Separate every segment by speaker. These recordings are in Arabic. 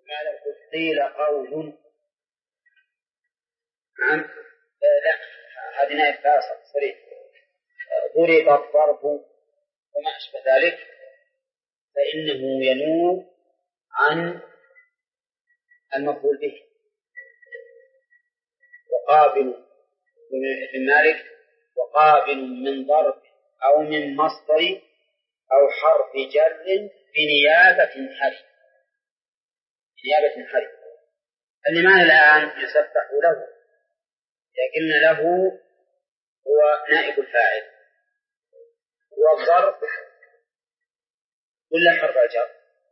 Speaker 1: ما لو قيل قول. نعم. لا، هذه نائب فاصل صريح. ضرب الضرب وما أشبه ذلك فإنه ينوب عن المفعول به. وقابل ابن مالك وقابل من ضرب أو من مصدر أو حرف جر بنيابة حرف. نيابة حرف اللي معنا الآن يسبح له، لكن له هو نائب الفاعل، والضرب كل حرف جر.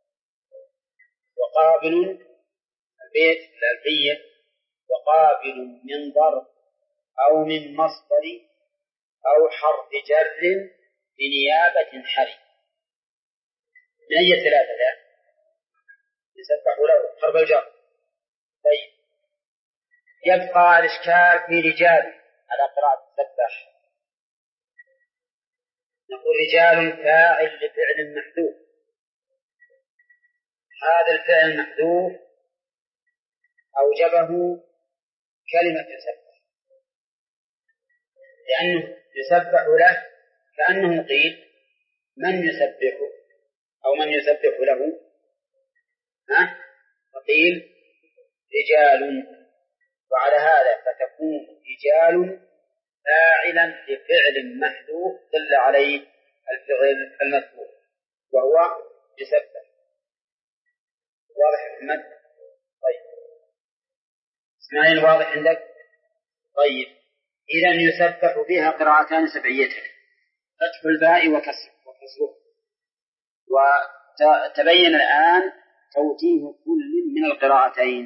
Speaker 1: وقابل البيت الألفية وقابل من ضرب أو من مصدر أو حرف جر بنيابة حرف. من أي ثلاثة ذا يسبح له حرف الجر. طيب، يبقى الإشكال في رجال على قراءة سبح. نقول رجال فاعل لفعل محذوف. هذا الفعل المحذوف أوجبه كلمة يسبح، لأنه يسبح له كأنه قيل من يسبحه أو من يسبح له، فقيل رجال، وعلى هذا فتكون رجال فاعلا لفعل محذوف دل عليه الفعل المذكور وهو يسبح. واضح يا محمد؟ طيب اسماعيل واضح عندك؟ طيب إذن يسبح فيها قراءتان سبعيتان، فتح الباء وكسره. وتبين الآن توجيه كل من القراءتين.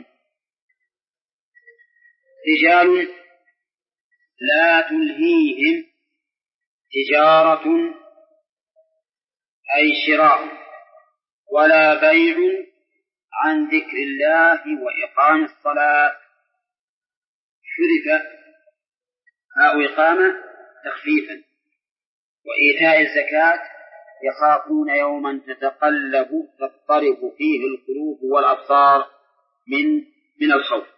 Speaker 1: رجال لا تلهيهم تجارة أي شراء ولا بيع عن ذكر الله وإقام الصلاة. حذف هاء إقامة تخفيفا. وإيتاء الزكاة يخافون يوما تضطرب فيه القلوب والأبصار من الخوف.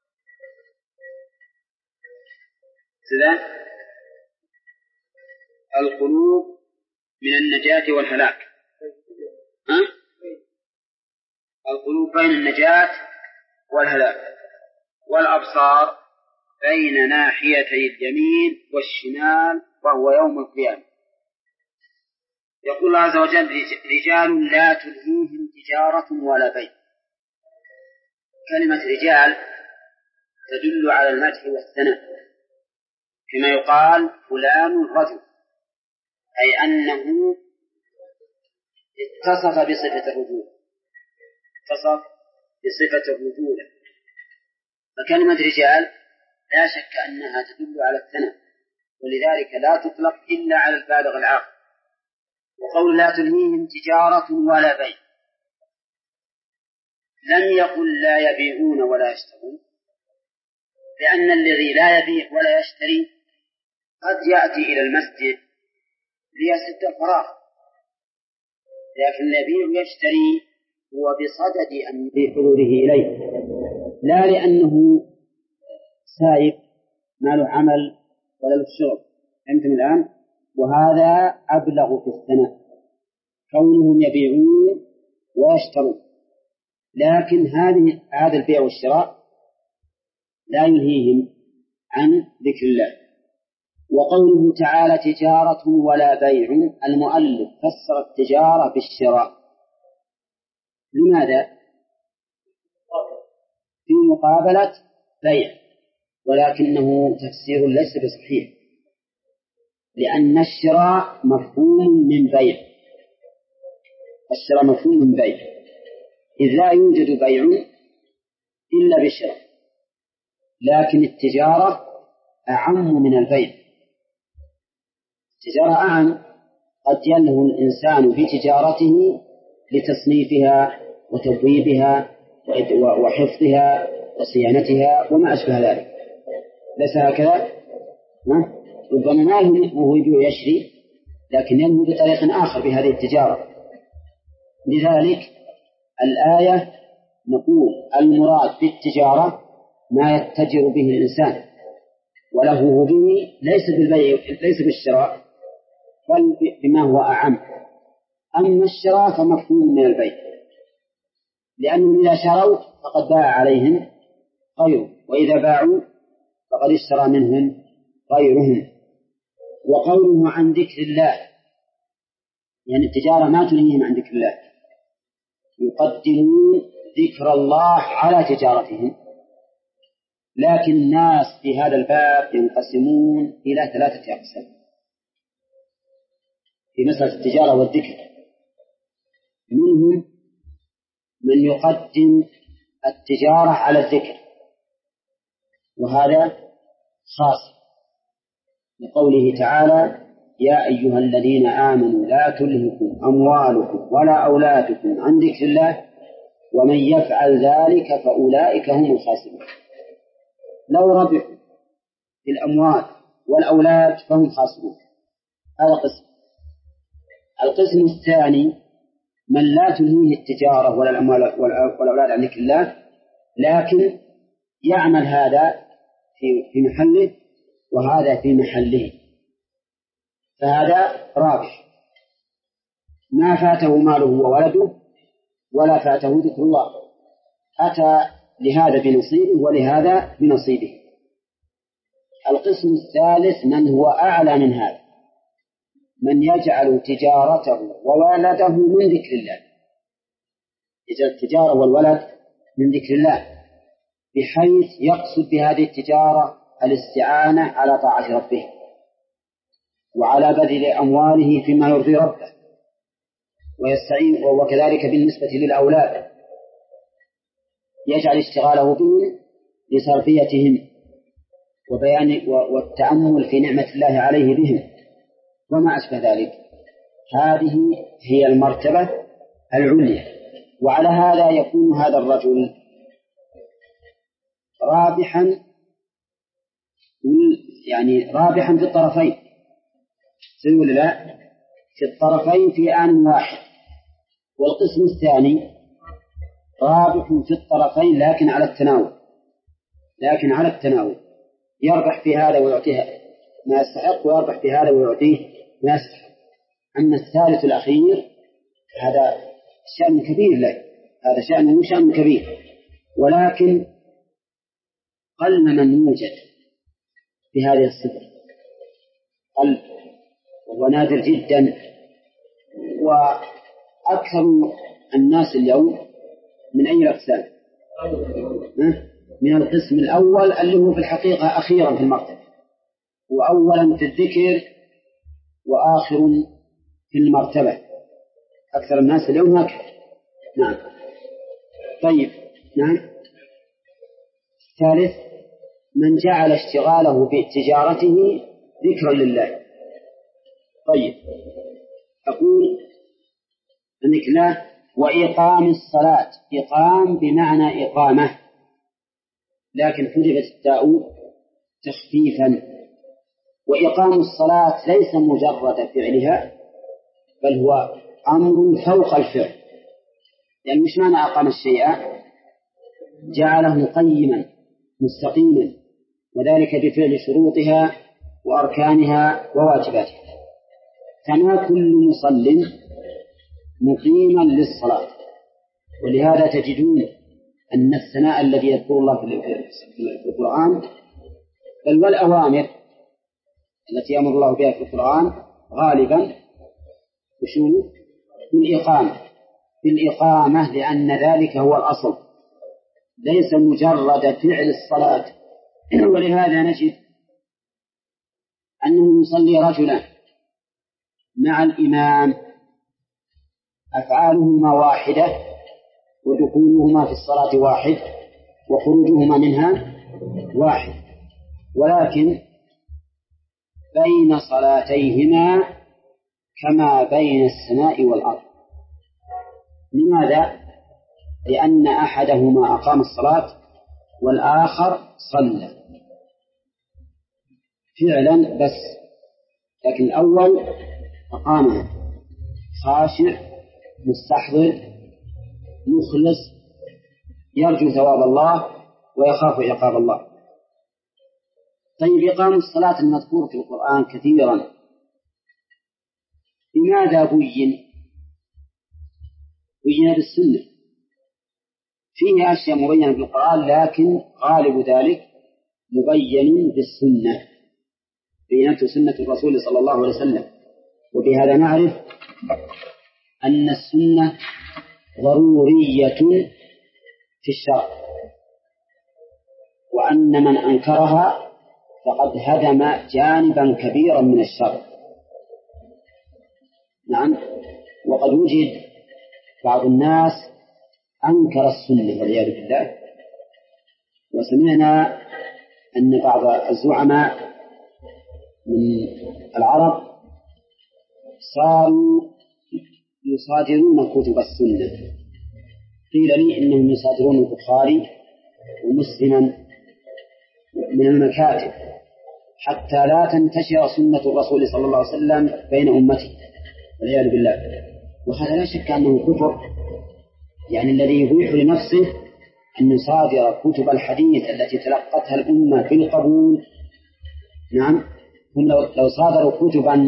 Speaker 1: إذن القلوب من النجاة والهلاك. القلوب بين النجاة والهلاك، والأبصار بين ناحيتي اليمين والشمال، وهو يوم القيامة. يقول الله عز وجل رجال لا تلهيهم تجارة ولا بيع. كلمة رجال تدل على المدح والثناء، كما يقال فلان رجل، أي أنه اتصف بصفة الرجولة، فكلمة رجال لا شك أنها تدل على الثناء، ولذلك لا تطلق إلا على البالغ العاقل. وقول لا تلهيهم تجارة ولا بيع لم يقل لا يبيعون ولا يشترون، لأن الذي لا يبيع ولا يشتري قد يأتي إلى المسجد ليسد الفراغ، لكن الذي يشتري هو بصدد أن بحضوره إليه، لا لأنه سائب ما له عمل ولا له شغل. فهمتم الآن؟ وهذا أبلغ في الثناء، كونهم يبيعون ويشترون. لكن هذا البيع والشراء لا يلهيهم عن ذكر الله. وقوله تعالى تجارة ولا بيع، المؤلف فسر التجارة بالشراء. لماذا؟ في مقابلة بيع، ولكنه تفسير ليس بصحيح، لأن الشراء مفهوم من بيع. الشراء مفهوم من بيع، إذ لا يوجد بيع إلا بالشراء، لكن التجارة أعم من البيع. التجارة أعم، قد يلهو الإنسان في تجارته لتصنيفها وتبويبها وحفظها وصيانتها وما أشبه ذلك. ليس هكذا؟ ربما ما يلهو وهو يبيع يشري، لكن يلهو بطريق آخر بهذه التجارة. لذلك الآية نقول المراد بالتجارة ما يتجر به الإنسان وله به ليس بالبيع ليس بالشراء بل بما هو أعم. أما الشراء فمفهوم من البيع، لأنهم إذا شروا فقد باع عليهم غيره، وإذا باعوا فقد اشترى منهم غيرهم. وقوله عن ذكر الله يعني التجارة ما تنهيهم عن ذكر الله، يقدمون ذكر الله على تجارتهم. لكن الناس في هذا الباب ينقسمون إلى 3 أقسام في مسألة التجارة والذكر. منهم من يقدم التجارة على الذكر، وهذا خاص لقوله تعالى: يا أيها الذين آمنوا لا تلهكم أموالكم ولا أولادكم عن ذكر الله ومن يفعل ذلك فأولئك هم الخاسرون. لو ربحوا في الأموال والأولاد فهم خاسرون. هذا قسم. القسم الثاني من لا تلهيه التجارة ولا الأموال والأولاد عن ذكر الله، لكن يعمل هذا في محله وهذا في محله، فهذا رابح، ما فاته ماله وولده ولا فاته ذكر الله، أتى لهذا بنصيبه ولهذا بنصيبه. القسم الثالث من هو أعلى من هذا، من يجعل تجارته وولده من ذكر الله، يجعل التجارة والولد من ذكر الله، بحيث يقصد بهذه التجارة الاستعانة على طاعة ربه وعلى بذل أمواله فيما يرضي ربه، ويستعين. وكذلك بالنسبة للأولاد يجعل اشتغاله بهم لتربيتهم وبيان والتأمل في نعمة الله عليه بهم وما أشبه ذلك. هذه هي المرتبة العليا. وعلى هذا يكون هذا الرجل رابحا، يعني رابحا في الطرفين، سيقول لا في الطرفين في آن واحد. والقسم الثاني رابح في الطرفين لكن على التناول، يربح في هذا ويعطيه ما يستحق ويربح في هذا ويعطيه ما يستحق. أما الثالث الأخير هذا شأن كبير له، هذا شأنه شأن كبير، ولكن قل من يوجد في هذه الصفة، قل وهو نادر جدا. وأكثر الناس اليوم من أي الأقسام؟ من القسم الأول اللي هو في الحقيقة أخيرا في المرتبة، وأولا في الذكر وآخر في المرتبة. أكثر الناس اليوم هكذا. نعم. طيب. نعم. الثالث من جعل اشتغاله بتجارته ذكرا لله. طيب. أقول أنك لا. وإقام الصلاة، إقام بمعنى إقامة، لكن حذفت التاء تخفيفا. وإقام الصلاة ليس مجرد فعلها، بل هو أمر فوق الفعل. يعني مش معنى أقام الشيء جعله قيما مستقيما، وذلك بفعل شروطها وأركانها وواجباتها. كما كل مصل مقيما للصلاة. ولهذا تجدون أن الثناء الذي يذكر الله في القرآن بل والأوامر التي يأمر الله بها في القرآن غالبا بالإقامة، لأن ذلك هو الأصل، ليس مجرد فعل الصلاة. ولهذا نجد أنه يصلي رجلا مع الإمام أفعالهما واحدة، ودخولهما في الصلاة واحد، وخروجهما منها واحد، ولكن بين صلاتيهما كما بين السماء والأرض. لماذا؟ لأن أحدهما أقام الصلاة والآخر صلى فعلا بس، لكن الأول أقامها خاشع مستحضر مخلص يرجو ثواب الله ويخاف عقاب الله. طيب، إقام الصلاة المذكور في القرآن كثيرا، لماذا بين بالسنة؟ فيه أشياء مبينة بالقرآن، لكن غالب ذلك مبين بالسنة، بينته سنة الرسول صلى الله عليه وسلم. وبهذا نعرف أن السنة ضرورية في الشرع، وأن من أنكرها فقد هدم جانبا كبيرا من الشرع. نعم، وقد وجد بعض الناس أنكر السنة والعياذ بالله، وسمعنا أن بعض الزعماء من العرب صاروا يصادرون كتب السنة. قيل لي إنهم يصادرون البخاري ومسلما من المكاتب حتى لا تنتشر سنة الرسول صلى الله عليه وسلم بين أمته والعياذ بالله. وهذا لا شك أنه كفر، يعني الذي يبيح لنفسه أن يصادر كتب الحديث التي تلقتها الأمة بالقبول. نعم، هم لو صادروا كتبا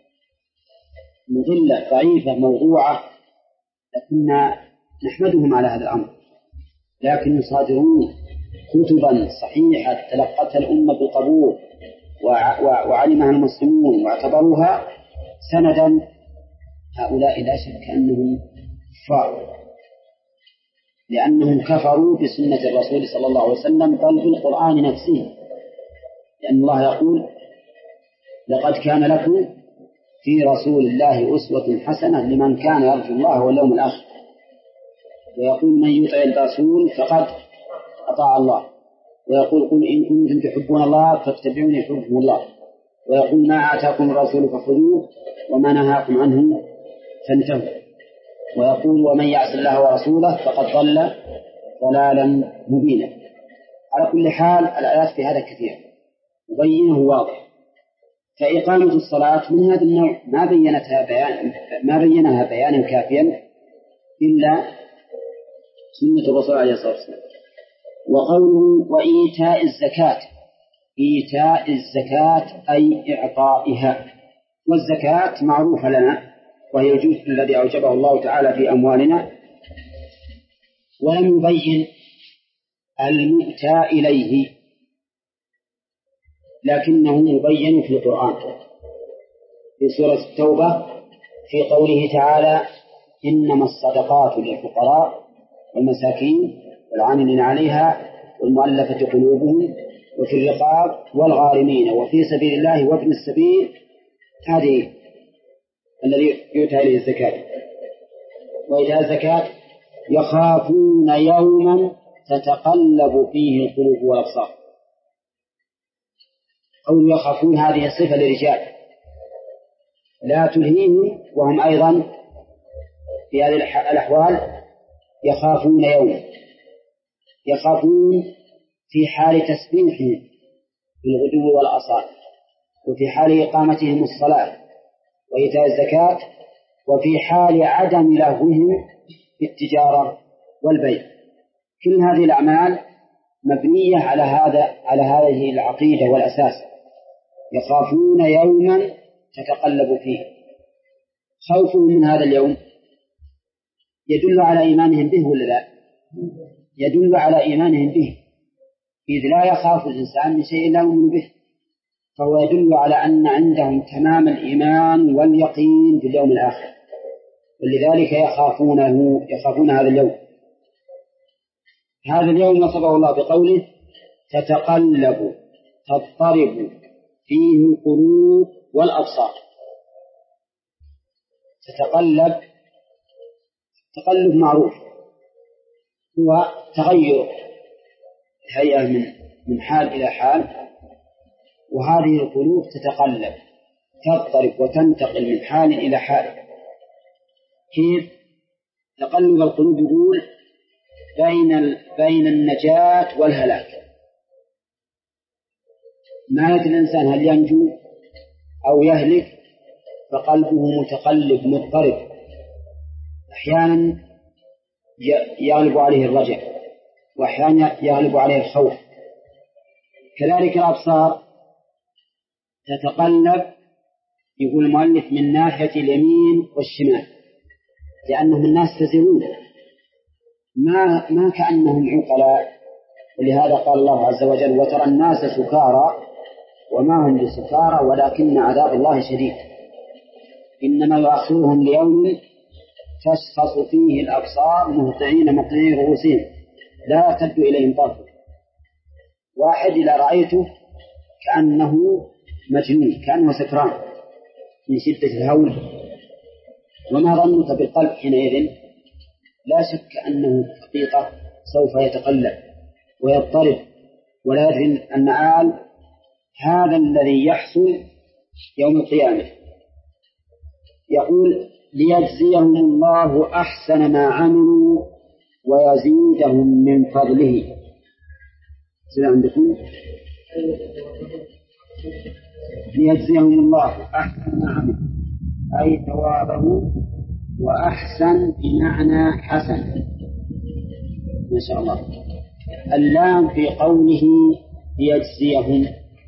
Speaker 1: مضلة ضعيفة موضوعة لكنا نحمدهم على هذا الأمر، لكن يصادرون كتبا صحيحة تلقتها الأمة بالقبول وعلمها المسلمون واعتبروها سندا، هؤلاء لا شك أنهم كفار، لأنهم كفروا بسنة الرسول صلى الله عليه وسلم بل بالقرآن نفسه، لأن الله يقول: لقد كان لكم في رسول الله أسوة حسنة لمن كان يرجو الله واليوم الآخر. ويقول: من يطع الرسول فقد أطاع الله. ويقول: قل إن كنتم تحبون الله فاتبعوني يحبكم الله. ويقول: ما آتاكم الرسول فخذوه وما نهاكم عنه فانتهوا. ويقول: ومن يعص الله ورسوله فقد ضل ضلالا مبينا. على كل حال الآيات في هذا كثير مبينه واضح. فإقامة الصلاة من هذا النوع ما بينها بيانا كافيا إلا سنة الرسول عليه الصلاة والسلام. وقوله: وإيتاء الزكاة، إيتاء الزكاة أي إعطائها، والزكاة معروفة لنا وهي الجزء الذي أوجبه الله تعالى في أموالنا، ولم يبين المؤتى إليه، لكنه مبين في القرآن في سورة التوبة في قوله تعالى: إنما الصدقات للفقراء والمساكين والعاملين عليها والمؤلفة قلوبهم وفي الرقاب والغارمين وفي سبيل الله وابن السبيل. هذه الذي يؤتى إليه الزكاة. وإيتاء الزكاة يخافون يوما تتقلب فيه القلوب والأبصار. قول يخافون هذه صفة للرجال لا تلهيهم، وهم أيضا في هذه الأحوال يخافون يوما، يخافون في حال تسبيحهم بالغدو والآصال، وفي حال إقامتهم الصلاة وإيتاء الزكاة، وفي حال عدم لهوهم في التجارة والبيع. كل هذه الأعمال مبنية على هذه العقيدة والأساس: يخافون يوما تتقلب فيه. خوفهم من هذا اليوم يدل على إيمانهم به ولا لا؟ يدل على إيمانهم به، إذ لا يخاف الإنسان من شيء لا يؤمن به، فهو يدل على أن عندهم تمام الإيمان واليقين باليوم الآخر، ولذلك يخافون هذا اليوم. هذا اليوم وصفه الله بقوله: تتقلب تضطرب فيه القلوب والأبصار. تقلب معروف، هو تغير هيئة من حال إلى حال، وهذه القلوب تتقلب تضطرب وتنتقل من حال إلى حال. كيف تقلب القلوب؟ يقول بين النجاة والهلاك. ما يدري الإنسان هل ينجو أو يهلك، فقلبه متقلب مضطرب، أحيانا يغلب عليه الرجع وأحيانا يغلب عليه الخوف. كذلك الأبصار تتقلب، يقول المؤلف، من ناحية اليمين والشمال، لأنهم الناس تزرون ما كأنهم عقلاء. ولهذا قال الله عز وجل: وترى الناس سكارى وما هم بسكارى ولكن عذاب الله شديد، إنما يؤخرهم ليوم تشخص فيه الأبصار مهطعين مقنعي رؤوسهم لا يرتد إليهم طرفهم. واحد إذا رأيته كأنه مجنون، كأنه سكران من شدة الهول. وما ظنك بالقلب حينئذ؟ لا شك أنه حقيقة سوف يتقلب ويضطرب ولا يدري أن هذا الذي يحصل يوم القيامة. يقول: ليجزيهم الله أحسن ما عملوا ويزيدهم من فضله. سلام عندكم. ليجزيهم الله أحسن ما عملوا أي ثوابه، وأحسن بمعنى حسن. ما شاء الله. اللام في قوله ليجزيهم،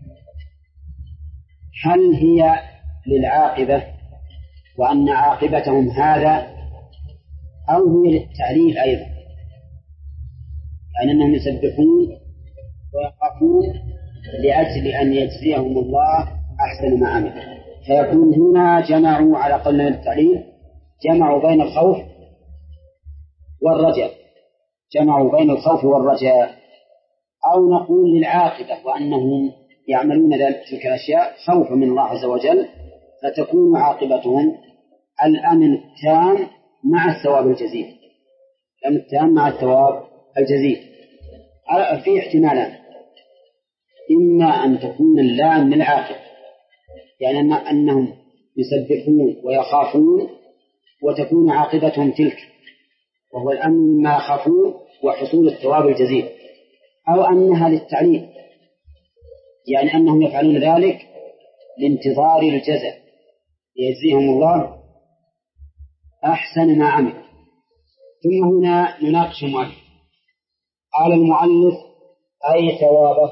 Speaker 1: هل هي للعاقبة وأن عاقبتهم هذا، أو هي للتعليل أيضا، يعني أنهم يسبحون ويقفون لأجل أن يجزيهم الله أحسن ما عملوا؟ فيكون هنا جمعوا على قولنا للتعليل، جمعوا بين الخوف والرجاء، جمعوا بين الخوف والرجاء. أو نقول للعاقبة، وأنهم يعملون تلك الأشياء خوفا من الله عز وجل، فتكون عاقبتهم الأمن التام مع الثواب الجزيل. الأمن التام مع الثواب الجزيل. في احتمالان: إما أن تكون اللام للعاقبة، يعني أنهم يسبحون ويخافون وتكون عاقبتهم تلك، وهو الأمن مما يخافون وحصول الثواب الجزيل. أو أنها للتعليل، يعني أنهم يفعلون ذلك لانتظار الجزاء، يجزيهم الله أحسن ما عمل. ثم هنا نناقش المؤلف. قال المؤلف: أي ثوابه،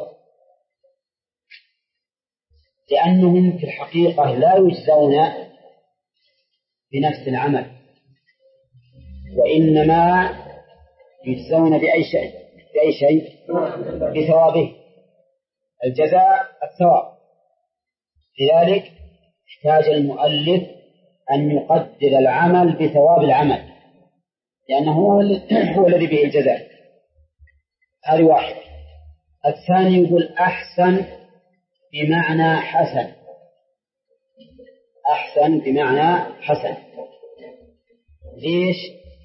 Speaker 1: لأنهم في الحقيقة لا يجزون بنفس العمل، وإنما يجزون بأي شيء بثوابه. الجزاء الثواب. لذلك احتاج المؤلف أن يقدر العمل بثواب العمل، لأنه هو الذي به الجزاء. هذه واحد. الثاني يقول أحسن بمعنى حسن. أحسن بمعنى حسن. ليش؟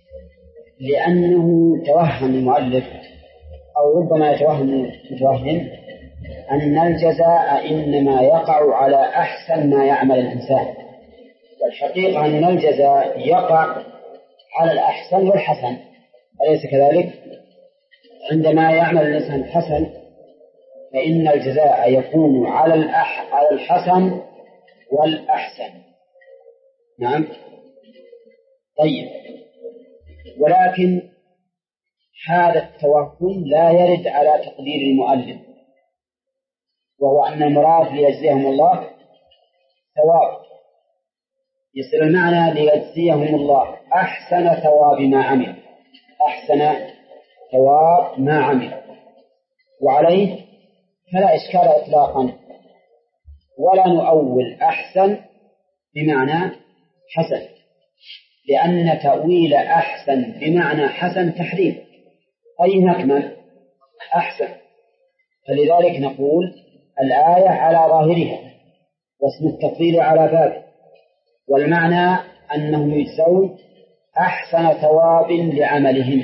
Speaker 1: لأنه توهم المؤلف، أو ربما يتوهم متوهم، أن الجزاء إنما يقع على أحسن ما يعمل الإنسان، والحقيقة أن الجزاء يقع على الأحسن والحسن، أليس كذلك؟ عندما يعمل الإنسان حسن فإن الجزاء يكون على الحسن والأحسن. نعم. طيب، ولكن هذا التوهم لا يرد على تقدير المؤلف، وهو أن المراد ليجزيهم الله ثواب، يصير المعنى ليجزيهم الله أحسن ثواب ما عمل، أحسن ثواب ما عمل. وعليه فلا إشكال إطلاقا، ولا نؤول أحسن بمعنى حسن، لأن تأويل أحسن بمعنى حسن تحريف، أي أكمل أحسن. فلذلك نقول الآية على ظاهرها، واسم التفضيل على بابه، والمعنى أنهم يجزون أحسن ثواب لعملهم.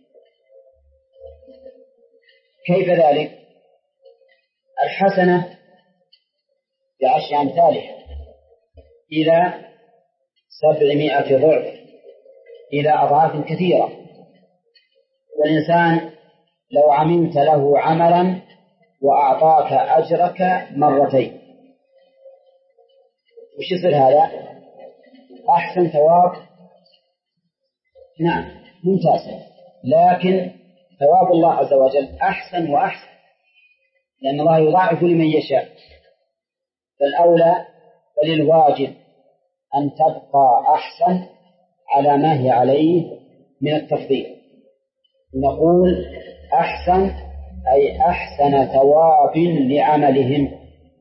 Speaker 1: كيف ذلك؟ الحسنة بعشر أمثالها إلى 700 ضعف، إلى أضعاف كثيرة. والإنسان لو عملت له عملا وأعطاك أجرك مرتين، وش يصير هذا؟ أحسن ثواب. نعم، ممتاز. لكن ثواب الله عز وجل أحسن وأحسن، لأن الله يضاعف لمن يشاء. فالأولى بل الواجب أن تبقى أحسن على ما هي عليه من التفضيل. نقول أحسن أي أحسن ثواب لعملهم.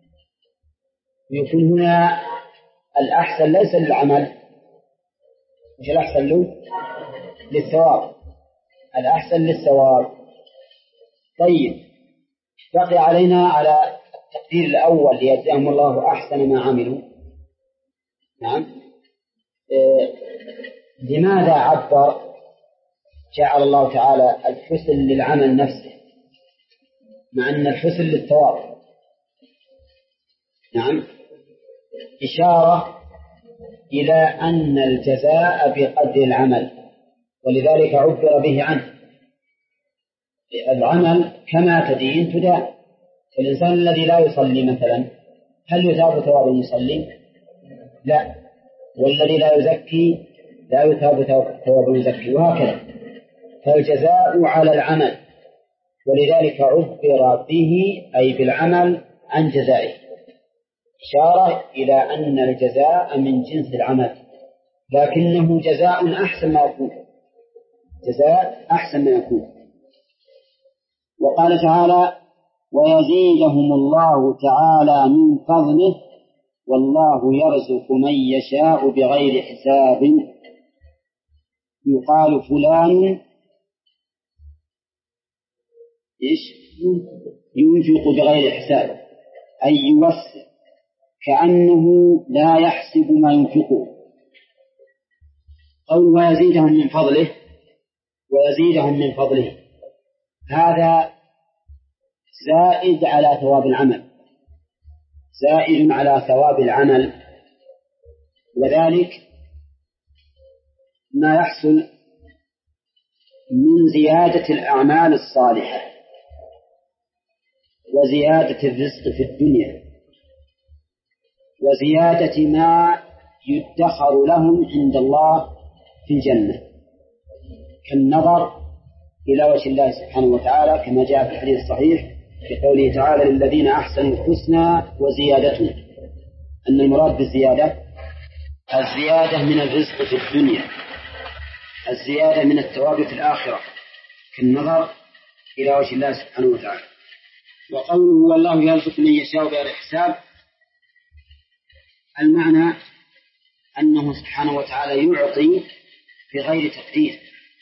Speaker 1: يكون هنا الأحسن ليس للعمل، مش الأحسن له للثواب، الأحسن للثواب. طيب، بقي علينا على التقدير الأول ليجزاهم الله أحسن ما عملوا. نعم. لماذا جعل الله تعالى الحسن للعمل نفسه مع أن الحسن للثواب؟ نعم، إشارة إلى أن الجزاء بقدر العمل، ولذلك عبر به عنه. العمل كما تدين تدان. الإنسان الذي لا يصلي مثلا هل يثاب ثواب المصلي؟ لا. والذي لا يزكي لا يثاب ثواب المزكي، وهكذا. فالجزاء على العمل، ولذلك عبر به أي بالعمل عن جزائه، إشارة إلى أن الجزاء من جنس العمل، لكنه جزاء أحسن ما يكون، جزاء أحسن ما يكون. وقال تعالى: ويزيدهم الله تعالى من فضله والله يرزق من يشاء بغير حساب. يقال فلان ينفق بغير حساب، أي يوسع كأنه لا يحسب ما ينفقه. قول ويزيدهم من فضله، ويزيدهم من فضله، هذا زائد على ثواب العمل، زائد على ثواب العمل، وذلك ما يحصل من زيادة الأعمال الصالحة وزيادة الرزق في الدنيا وزيادة ما يدخر لهم عند الله في الجنة، كالنظر إلى وجه الله سبحانه وتعالى، كما جاء في الحديث الصحيح في قوله تعالى: للذين أحسنوا الحسنى وزيادة. أن المراد بالزيادة الزيادة من الرزق في الدنيا، الزيادة من الثواب في الآخرة، كالنظر إلى وجه الله سبحانه وتعالى. وقوله والله يرزق من يشاء بغير حساب، المعنى أنه سبحانه وتعالى يعطي بغير تقدير.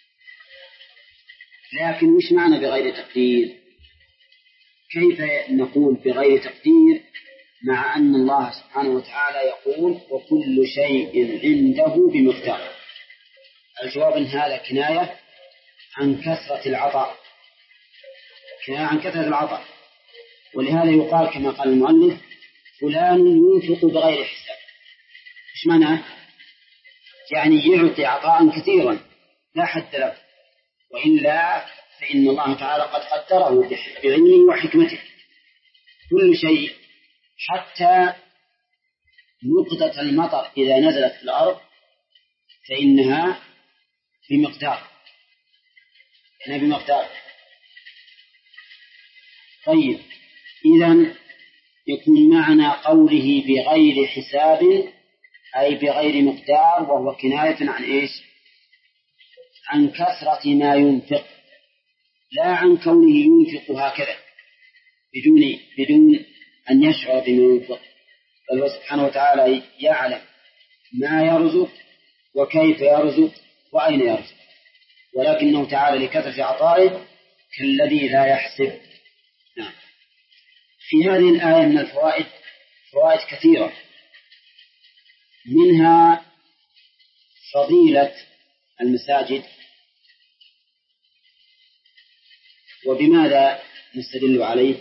Speaker 1: لكن وش معنى بغير تقدير؟ كيف نقول بغير تقدير مع أن الله سبحانه وتعالى يقول وكل شيء عنده بمقدار؟ الجواب أن هذا كناية عن كثرة العطاء، كناية عن كثرة العطاء. ولهذا يقال كما قال المؤلف: فلان ينفق بغير حساب. إيش معناه؟ يعني يعطي عطاء كثيرا لا حد له، وإلا فإن الله تعالى قد قدره بعلمه وحكمته كل شيء، حتى نقطة المطر إذا نزلت في الأرض فإنها بمقدار، طيب، إذن يكون معنى قوله بغير حساب أي بغير مقدار، وهو كناية عن إيش؟ عن كثرة ما ينفق، لا عن كونه ينفق هكذا بدون أن يشعر بما ينفق، بل هو سبحانه وتعالى يعلم ما يرزق وكيف يرزق وأين يرزق، ولكنه تعالى لكثرة عطائه كالذي لا يحسب. نعم. في هذه الآية من الفوائد فوائد كثيرة، منها فضيلة المساجد. وبماذا نستدل عليه؟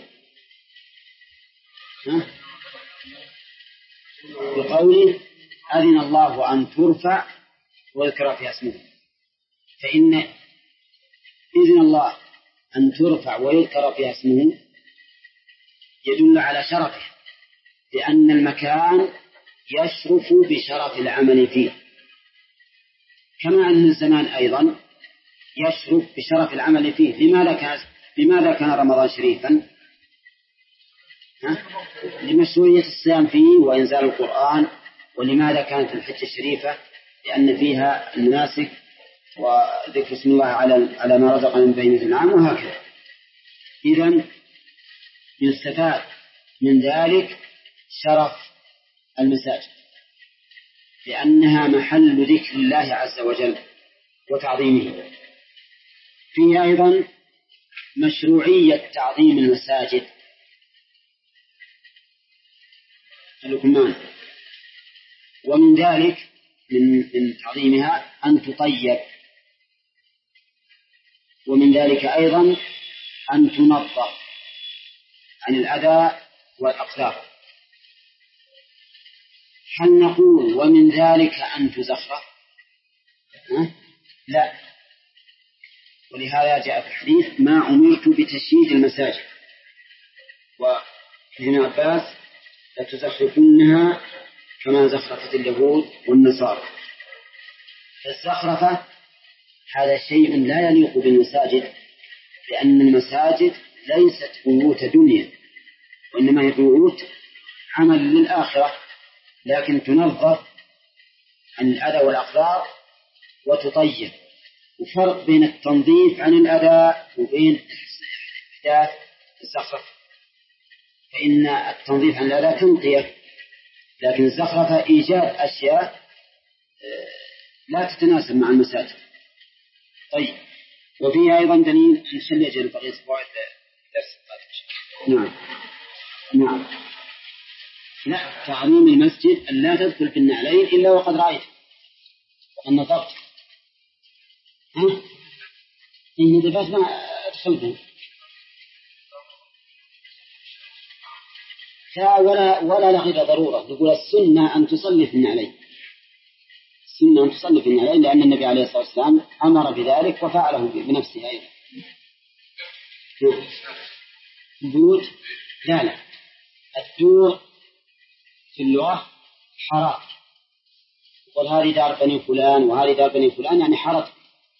Speaker 1: بقوله أذن الله أن ترفع ويذكر فيها اسمه. فإن إذن الله أن ترفع ويذكر فيها اسمه يدل على شرفه، لأن المكان يشرف بشرف العمل فيه، كما أن الزمان أيضا يشرف بشرف العمل فيه. لماذا كان رمضان شريفا؟ لمشروعية الصيام فيه وإنزال القرآن. ولماذا كانت الحجة شريفة؟ لأن فيها المناسك وذكر اسم الله على ما رزق من بهيمة الأنعام وهكذا. إذن يستفاد من ذلك شرف المساجد لأنها محل ذكر الله عز وجل وتعظيمه. فيه أيضا مشروعية تعظيم المساجد الكمان، ومن ذلك من تعظيمها أن تطيب، ومن ذلك أيضا أن تنظف عن الأذى والأقذار. هل نقول ومن ذلك أن تزخرف؟ لا. ولهذا جاء في الحديث ما أمرت بتشييد المساجد، وابن عباس لتزخرفنها كما زخرفت اليهود والنصارى. فالزخرفة هذا شيء لا يليق بالمساجد، لأن المساجد ليست بيوت دنيا، وإنما هي بيوت عمل للآخرة، لكن تنظف عن الأذى والأقذار وتطيب. وفرق بين التنظيف عن الأذى وبين إحداث الزخرفة، فإن التنظيف عن الأذى تنقية، لكن الزخرفة إيجاد أشياء لا تتناسب مع المساجد. طيب، وفيه أيضا دليل نخلي أجل بقية فوائد درس القادم. نعم. لا، تعظيم المسجد أن لا تدخل في النعلين إلا وقد رأيت وقد نظرت. إن دفعت ما أدخل به ولا لغير ضرورة. يقول السنة أن تصلي في النعلين، السنة أن تصلي في النعلين، لأن النبي عليه الصلاة والسلام أمر بذلك وفعله بنفسه أيضا. البيوت لا، الدور في اللغة حارات، يقول هذه دار بني فلان وهذه دار بني فلان، يعني حارات.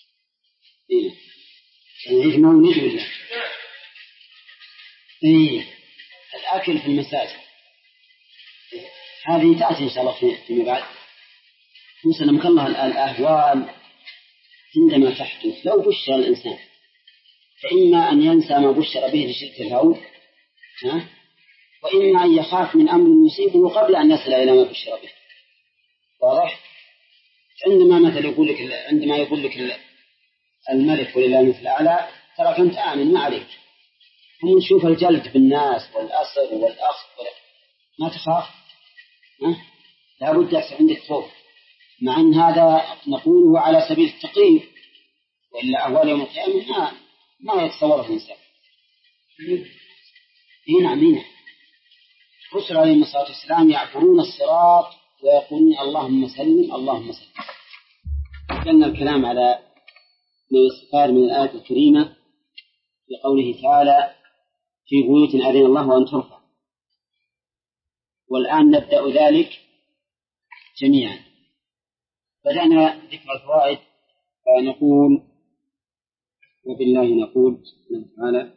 Speaker 1: يعني ما نجي بالله. الأكل في المساجد هذه تأتي إن شاء الله فيما بعد. مسلم الله الأهوال عندما تحدث لو بشر الإنسان، فإما أن ينسى ما بشر به لشدة الهول، وإما أن يخاف من أمر يصيبه قبل أن يصل إلى ما بشر به. واضح؟ عندما مثل عندما يقول لك الملك ولله المثل الأعلى ترى كنت آمن ما عليك، هم نشوف الجلد بالناس والأسر والأخذ ما تخاف، لا بد يحصل عندك خوف، مع أن هذا نقوله على سبيل التقييد، وإلا أهوال يوم القيامة ما يتصوره الإنسان. نعم. الرسل عليهم الصلاة والسلام يعبرون الصراط ويقولون اللهم سلم اللهم سلم. كان الكلام على ما يستفاد من الآية الكريمة بقوله تعالى في بيوت أذن الله أن ترفع، والآن نبدأ ذلك جميعا. بدأنا ذكر الفوائد، فنقول وبالله نقول تعالى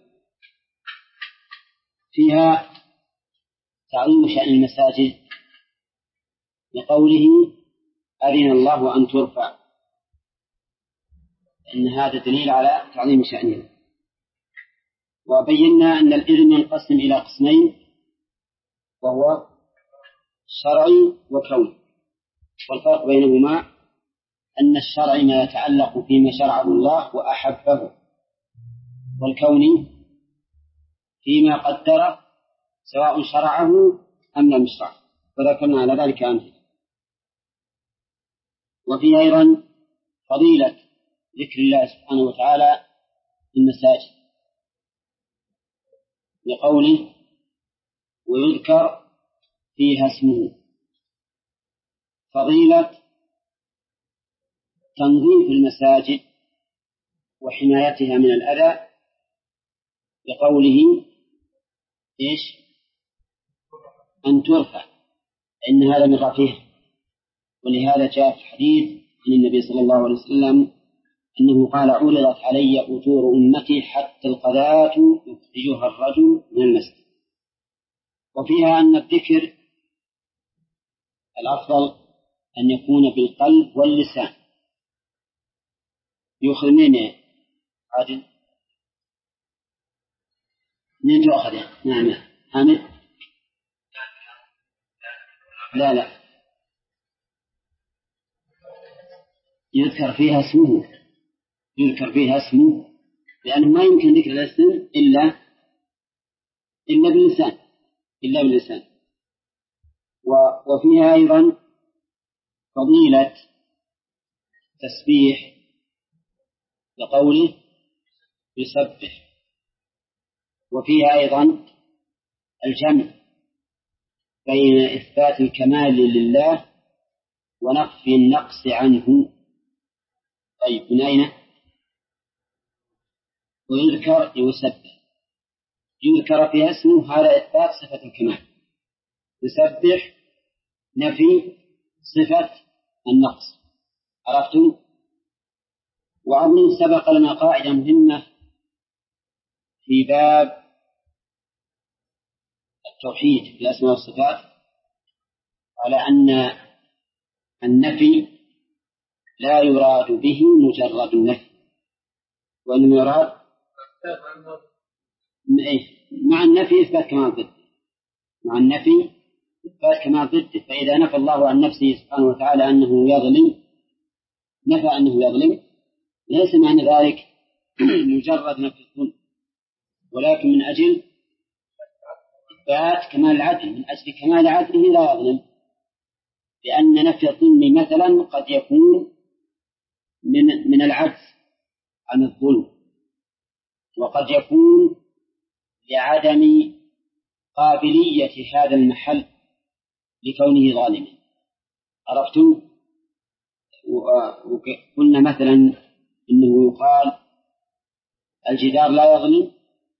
Speaker 1: فيها تعظيم شأن المساجد لقوله أذن الله أن ترفع، إن هذا دليل على تعظيم شأنها. وبينا أن الإذن ينقسم إلى قسمين، وهو شرعي وكوني، والفرق بينهما أن الشرعي ما يتعلق فيما شرعه الله وأحبه، والكوني فيما قدره سواء شرعه أم لم يشرعه، وذكرنا على ذلك أمثلة. وفي أيضا فضيلة ذكر الله سبحانه وتعالى في المساجد لقوله ويذكر فيها اسمه، فضيلة تنظيف المساجد وحمايتها من الأذى لقوله أن ترفع، إن هذا من رفعها. ولهذا جاء في حديث عن النبي صلى الله عليه وسلم أنه قال عرضت علي أجور أمتي حتى القذاة يخرجها الرجل من المسجد. وفيها أن الذكر الأفضل أن يكون بالقلب واللسان. يؤخذ من عادل من تؤخذ؟ نعم حامد. لا يذكر فيها اسمه لأنه ما يمكن ذكر الاسم إلا باللسان. وفيها أيضا فضيلة تسبيح لقوله يسبح. وفيها أيضا الجمع بين إثبات الكمال لله ونفي النقص عنه. طيب من أين؟ ويذكر يسبح، يذكر فيها اسمه، هذا إثبات صفة الكمال، يسبح نفي صفة النقص. عرفتم؟ وأظن سبق لنا قاعدة مهمة في باب التوحيد في الأسماء والصفات على أن النفي لا يراد به مجرد النفي، وإنما يراد مع النفي إثبات كمال ضده، مع النفي إثبات كمال ضده. فإذا نفى الله عن نفسه سبحانه وتعالى أنه يظلم، نفى أنه يظلم، ليس معنى ذلك مجرد نفي الظلم، ولكن من أجل إثبات كمال العدل، من أجل كمال عدله لا يظلم. لأن نفي الظلم مثلا قد يكون من العجز عن الظلم، وقد يكون لعدم قابلية هذا المحل لكونه ظالما. عرفتم؟ وقلنا مثلا إنه يقال الجدار لا يظلم،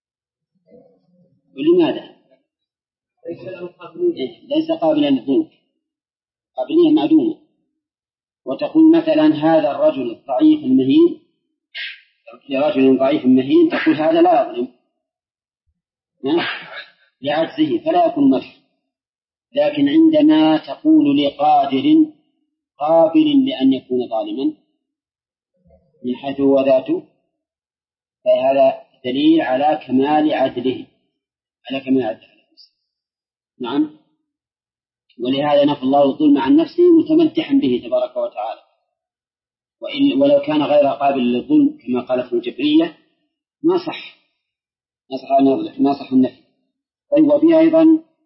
Speaker 1: ولماذا؟ ليس قابلا للظلم، قابلية معدومة. وتقول مثلا هذا الرجل الضعيف المهين، لرجل ضعيف مهين تقول هذا لا يظلم لعجزه فلا يكون مدح. لكن عندما تقول لقادر قابل لأن يكون ظالما من حيث هو ذاته، فهذا دليل على كمال عدله، على كمال عدله. نعم. ولهذا نفى الله الظلم عن نفسه متمدحا به تبارك وتعالى، ولو كان غير قابل للظلم كما قالت الجبرية ما صح النفي. طيب وفيها أيضا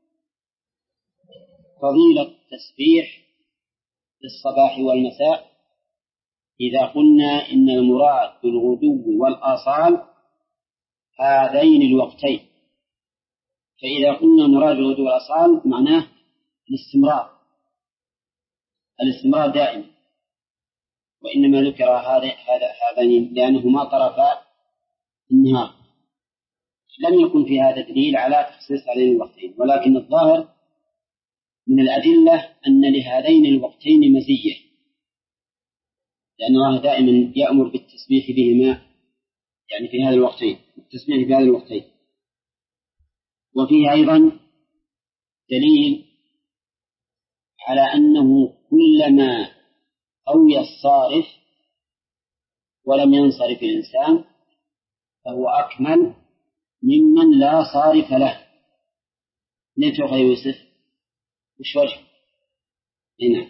Speaker 1: فضيلة تسبيح للصباح والمساء إذا قلنا إن المراد بالغدو والآصال هذين الوقتين. فإذا قلنا المراد بالغدو والآصال معناه الاستمرار دائما، وإنما ذكر هذين لأنهما طرفا النهار. لم يكن في هذا دليل على تخصيص هذين الوقتين، ولكن الظاهر من الأدلة أن لهذين الوقتين مزية، لأن الله دائما يأمر بالتسبيح بهما، يعني في هذا الوقتين، التسبيح بهذا الوقتين. وفيه أيضا دليل على أنه كلما قوي الصارف ولم ينصرف الإنسان فهو أكمل ممن لا صارف له. نتوخ يوسف وش وجه؟ هنا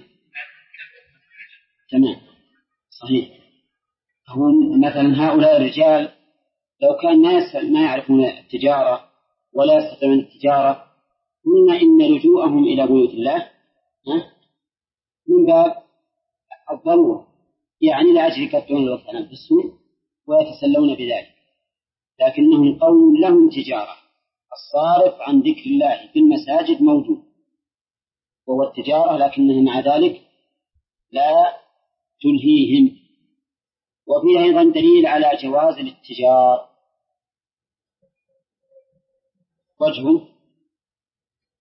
Speaker 1: تمام صحيح. هو مثلا هؤلاء الرجال لو كان ما يعرفون التجارة ولا يستطيعون التجارة، قلنا إن لجوءهم إلى بيوت الله من باب الضرورة، يعني لأجل يكفرون الوطن بالسوء ويتسلون بذلك، لكنهم قوم لهم تجارة. الصارف عن ذكر الله في المساجد موجود وهو التجارة، لكنها مع ذلك لا تلهيهم. وفيه أيضا دليل على جواز الاتجار. وجهه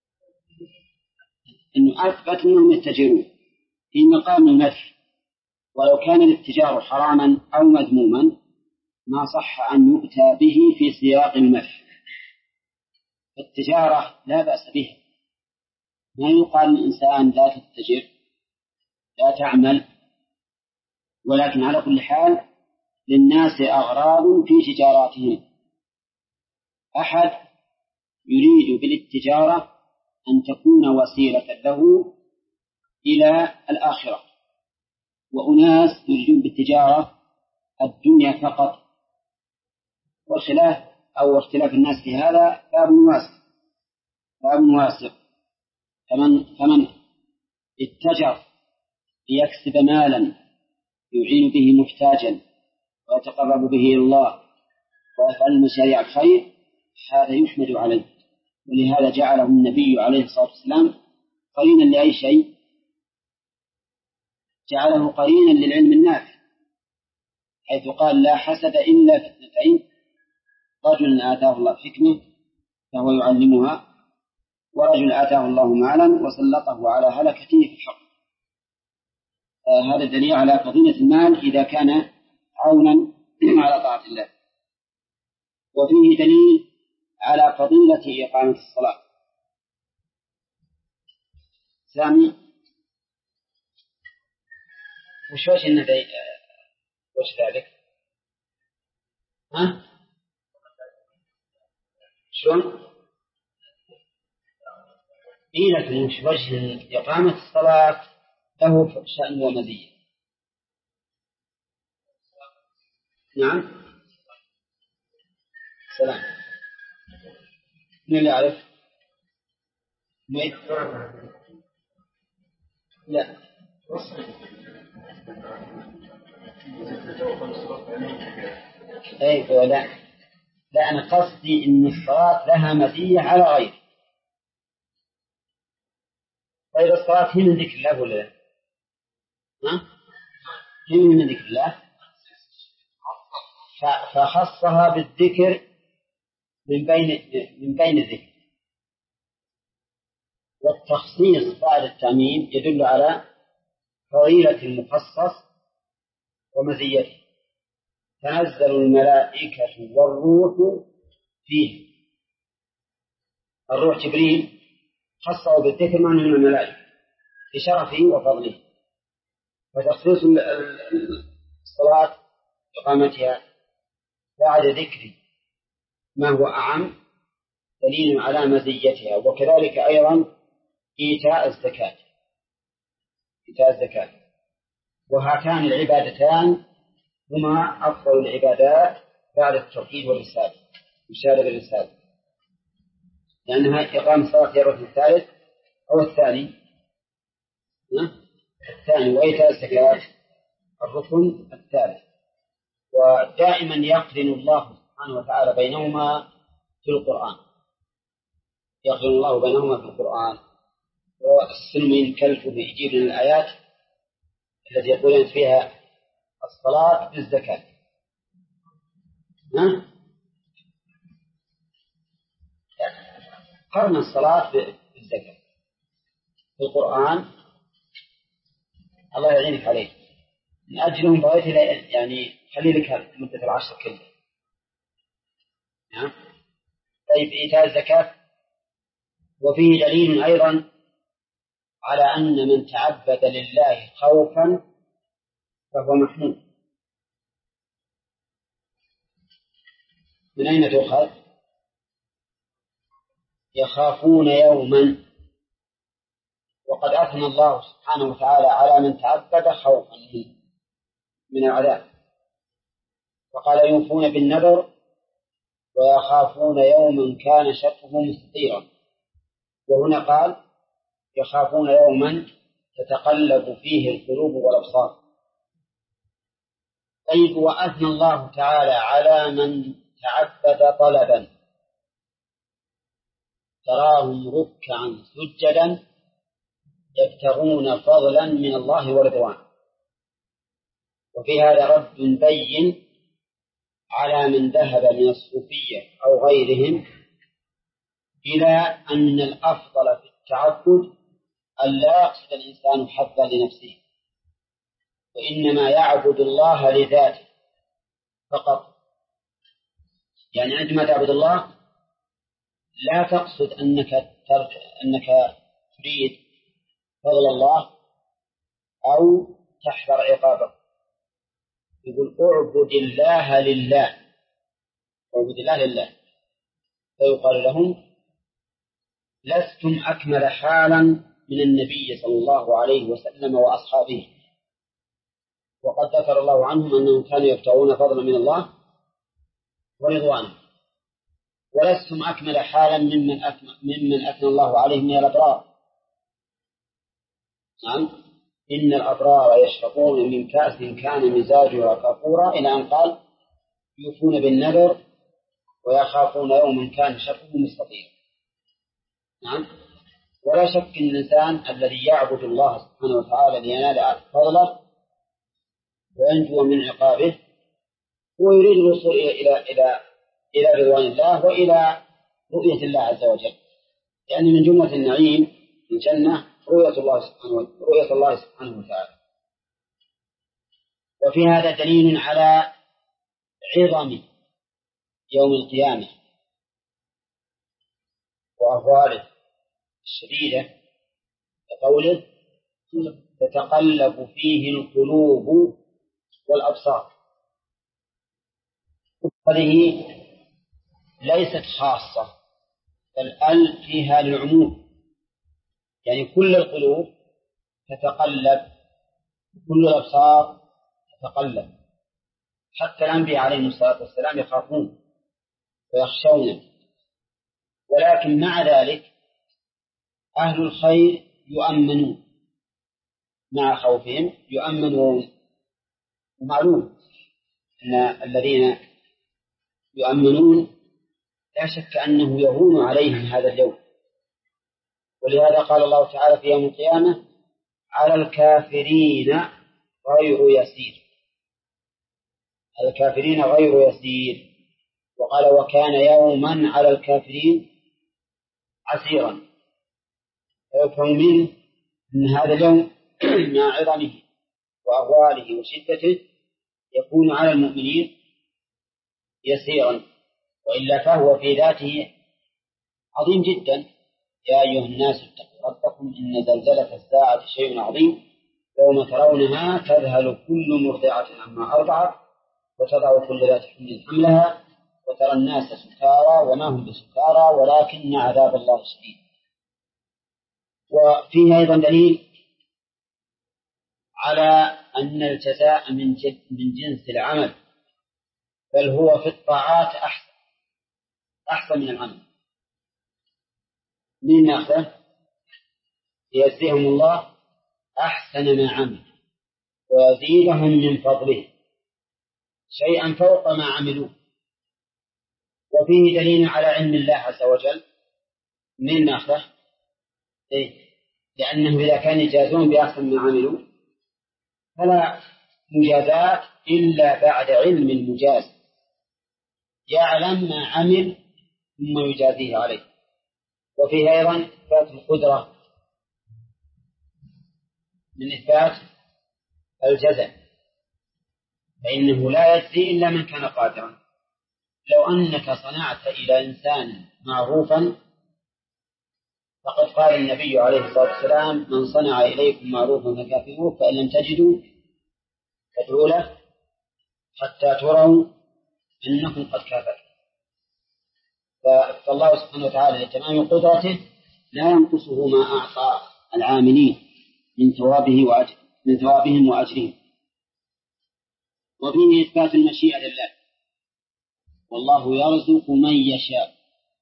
Speaker 1: أنه أثبت أنهم يتجرون في مقام المدح، ولو كان الاتجار حراما أو مذموما ما صح أن يؤتى به في سياق المدح. التجارة لا بأس بها، ما يقال للإنسان لا تتجر لا تعمل، ولكن على كل حال للناس أغراض في تجاراتهم. أحد يريد بالتجارة أن تكون وسيلة له إلى الآخرة، وأناس يريدون بالتجارة الدنيا فقط، والخلاف أو اختلاف الناس في هذا باب واسع. فمن اتجر ليكسب مالا يعين به محتاجا ويتقرب به إلى الله ويفعل مشاريع الخير هذا يحمد عليه، ولهذا جعله النبي عليه الصلاة والسلام قرينا لأي شيء، جعله قرينا للعلم النافع، حيث قال لا حسد إلا في اثنتين: رجل آتاه الله حكمة فهو يعلمها، ورجل آتاه الله مالا وسلطه على هلكته في الحق. هذا دليل على فضيلة المال إذا كان عونا على طاعة الله. وفيه دليل على فضيلة إقامة الصلاة. سامي وش ذلك؟ ها؟ شلون؟ لكن وش وجه إقامة الصلاة له شأن ومزية؟ نعم. سلام. من اللي يعرف؟ لا. أي لا أنا قصدي إن الصلاة لها مزية على غير الصلاة. هي من ذكر الله ولا لا؟ هي من ذكر الله، فخصها بالذكر من بين الذكر. والتخصيص بعد التعميم يدل على فضيلة المخصص ومزيته. تنزل الملائكة والروح فيه. الروح جبريل خصه بالذكر مع من الملائكة بشرفه وفضله. وتخصيص الصلاة إقامتها بعد ذكر ما هو أعم دليل على مزيتها. وكذلك أيضا إيتاء الزكاة. وهاتان العبادتان هما أفضل العبادات بعد التوحيد والرسالة، مشارة الرسالة، لأنها إقام الصلاة هي الركن الثالث أو الثاني، وإيتاء الزكاة الركن الثالث. ودائما يقرن الله سبحانه وتعالى بينهما في القرآن، والسلمين كلف بيجيب لنا الآيات التي يقولون فيها الصلاة بالزكاة. قرن الصلاة بالزكاة في القرآن. الله يعينك عليه. من أجلهم بغيت يعني خلي لك مدة 10 كلمة. طيب إيتاء الزكاة. وفيه دليل أيضا على أن من تعبد لله خوفا فهو محمود. من أين تؤخذ؟ يخافون يوما، وقد أثنى الله سبحانه وتعالى على من تعبد خوفا من العذاب، وقال يوفون بالنذر ويخافون يوما كان شره مستطيرا. وهنا قال يخافون يوما تتقلب فيه القلوب والأبصار. طيب وأثنى الله تعالى على من تعبد طلبا، تراهم ركعا سجدا يبتغون فضلا من الله ورضوانه. وفي هذا رد بين على من ذهب من الصوفية أو غيرهم إلى أن الأفضل في التعبد أن لا يقصد الإنسان حظا لنفسه، وإنما يعبد الله لذاته فقط. يعني عندما تعبد الله لا تقصد أنك تريد فضل الله أو تحذر عقابه. يقول اعبد الله لله، اعبد الله لله، فيقال لهم لستم أكمل حالا من النبي صلى الله عليه وسلم وأصحابه، وقد ذكر الله عنهم أنهم كانوا يبتغون فضلا من الله ورضوانه. ولستم أكمل حالا ممن أثنى الله عليهم من الأبرار. نعم، إن الأبرار يشربون من كأس كان مزاجها كافورا، إلى أن قال يوفون بالنذر ويخافون يوما كان شره مستطيرا. نعم، ولا شك أن الإنسان الذي يعبد الله سبحانه وتعالى لينال فضله وينجو من عقابه هو يريد الوصول إلى رضوان الله وإلى رؤية الله عز وجل، يعني من جملة النعيم في الجنة رؤية الله سبحانه وتعالى. وفي هذا دليل على عظم يوم القيامة وأهواله الشديدة، كقوله تتقلب فيه القلوب والأبصار. هذه ليست خاصة، بل فيها للعموم، يعني كل القلوب تتقلب، كل الأبصار تتقلب، حتى الأنبياء عليهم الصلاة والسلام يخافون ويخشون. ولكن مع ذلك أهل الخير يؤمنون، مع خوفهم يؤمنون. ومعلوم أن الذين يؤمنون لا شك أنه يهون عليهم هذا اليوم، ولهذا قال الله تعالى في يوم القيامة على الكافرين غير يسير، على الكافرين غير يسير. وقال وكان يوما على الكافرين عسيرا. فيفهم منه أن هذا اليوم مع عظمه وأهواله وشدته يكون على المؤمنين يسيرا، وإلا فهو في ذاته عظيم جدا. يا أيها الناس اتقوا ربكم إن زلزلة الساعة شيء عظيم يوم ترونها تذهل كل مرضعة عما أرضعت وتضع كل ذات حمل حملها وترى الناس سكارى وما هم بسكارى ولكن عذاب الله شديد. وفيه أيضا دليل على أن الجزاء من جنس العمل، بل هو في الطاعات أحسن من العمل. من ناخذه يجزيهم الله أحسن ما عمل ويزيدهم من فضله شيئا فوق ما عملوا. وفيه دليل على علم الله عز وجل. من ناخذه لأنه إذا كان يجازون بأحسن ما عملوا فلا مجازات إلا بعد علم المجاز، يعلم ما عمل ثم يجازيه عليه. وفيه أيضا إثبات القدرة من إثبات الجزاء، فإنه لا يجزي إلا من كان قادرا. لو أنك صنعت إلى إنسان معروفا فقد قال النبي عليه الصلاة والسلام من صنع إليكم معروفا فكافئوه فإن لم تجدوا فادعوا له حتى تروا أنكم قد كافأتم. فالله سبحانه وتعالى لتمام قدرته لا ينقصه ما أعطى العاملين من ثوابهم وأجرهم. وفيه إثبات المشيئة لله، والله يرزق من يشاء.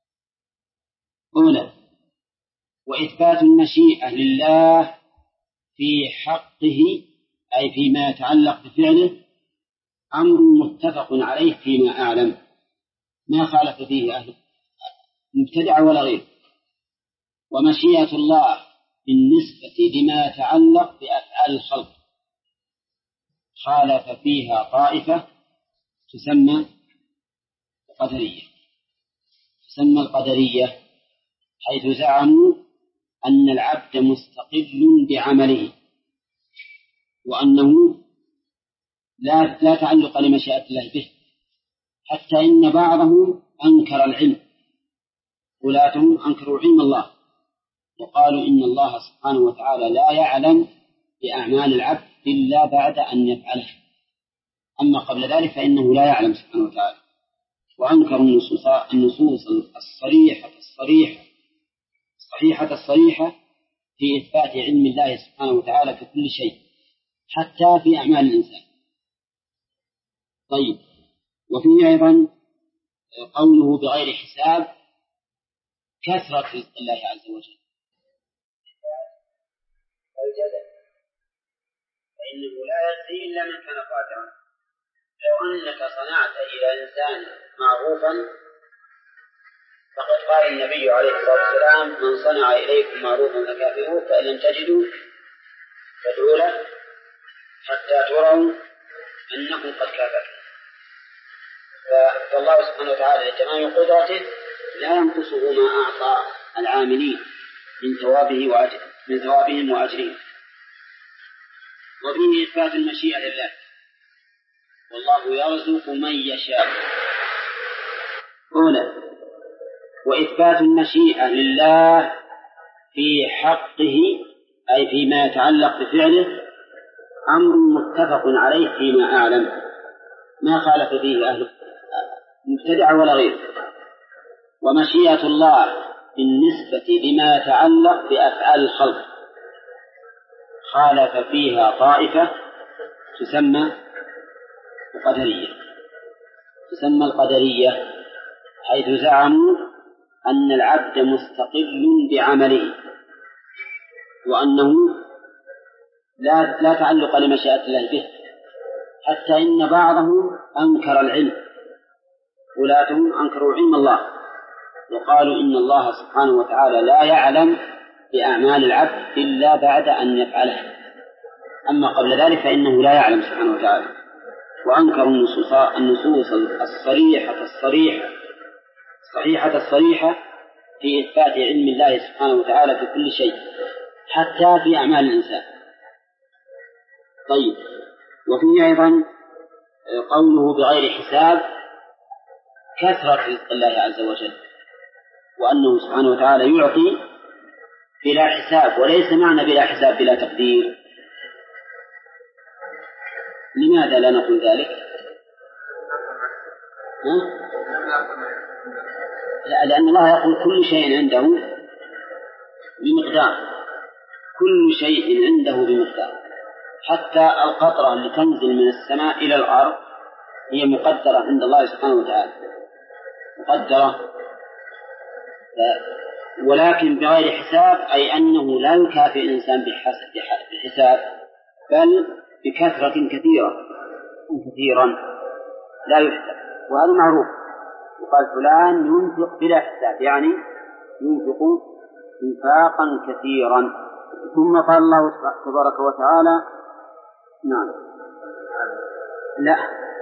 Speaker 1: أولا، وإثبات المشيئة لله في حقه أي فيما يتعلق بفعله أمر متفق عليه فيما أعلم، ما خالف فيه أهل مبتدع ولا غير. ومشيئة الله بالنسبة لما يتعلق بأفعال الخلق خالف فيها طائفة تسمى القدرية، حيث زعموا أن العبد مستقل بعمله، وأنه لا تعلق لمشيئة الله به، حتى إن بعضهم أنكر العلم، ولاتهم أنكروا علم الله وقالوا إن الله سبحانه وتعالى لا يعلم بأعمال العبد إلا بعد أن يفعله، أما قبل ذلك فإنه لا يعلم سبحانه وتعالى. وأنكروا النصوص الصريحة في إثبات علم الله سبحانه وتعالى في كل شيء حتى في أعمال الإنسان. طيب، وفيه أيضا قوله بغير حساب، كثرة رزق الله عز وجل الجزاء، فإنه لا يجزي إلا من كان قادرا. لو أنك صنعت إلى إنسان معروفا فقد قال النبي عليه الصلاة والسلام: من صنع إليكم معروفا فكافئوه، فإن لم تجدوا فادعوا له حتى تروا أنكم قد كافأتم. فالله سبحانه وتعالى لتمام قدرته لا ينقصه ما أعطى العاملين من ثوابهم وأجرهم. وفيه إثبات المشيئة لله، والله يرزق من يشاء. أولا، وإثبات المشيئة لله في حقه أي فيما يتعلق بفعله أمر متفق عليه فيما أعلم، ما خالف فيه أهل مبتدع ولا غيره. ومشيئة الله بالنسبة لما يتعلق بأفعال الخلق خالف فيها طائفة تسمى القدرية، حيث زعموا أن العبد مستقل بعمله، وأنه لا تعلق لمشيئة الله به، حتى إن بعضهم أنكر العلم، ولاتهم أنكروا علم الله وقالوا إن الله سبحانه وتعالى لا يعلم بأعمال العبد إلا بعد أن يفعله، أما قبل ذلك فإنه لا يعلم سبحانه وتعالى. وأنكروا النصوص الصريحة في إثبات علم الله سبحانه وتعالى في كل شيء حتى في أعمال الإنسان. طيب، وفيه أيضا قوله بغير حساب، كثرة رزق الله عز وجل، وأنه سبحانه وتعالى يعطي بلا حساب، وليس معنى بلا حساب بلا تقدير. لماذا لا نقول ذلك؟ لا، لأن الله يقول كل شيء عنده بمقدار، كل شيء عنده بمقدار، حتى القطرة اللي تنزل من السماء إلى الأرض هي مقدرة عند الله سبحانه وتعالى، مقدرة، ولكن بغير حساب، أي أنه لا يكافئ الإنسان بحساب، بل بكثرة كثيرا لا يحسب. وهذا معروف، وقال فلان ينفق بلا حساب، يعني ينفق انفاقا كثيرا. ثم قال الله تبارك وتعالى: نعم، لا،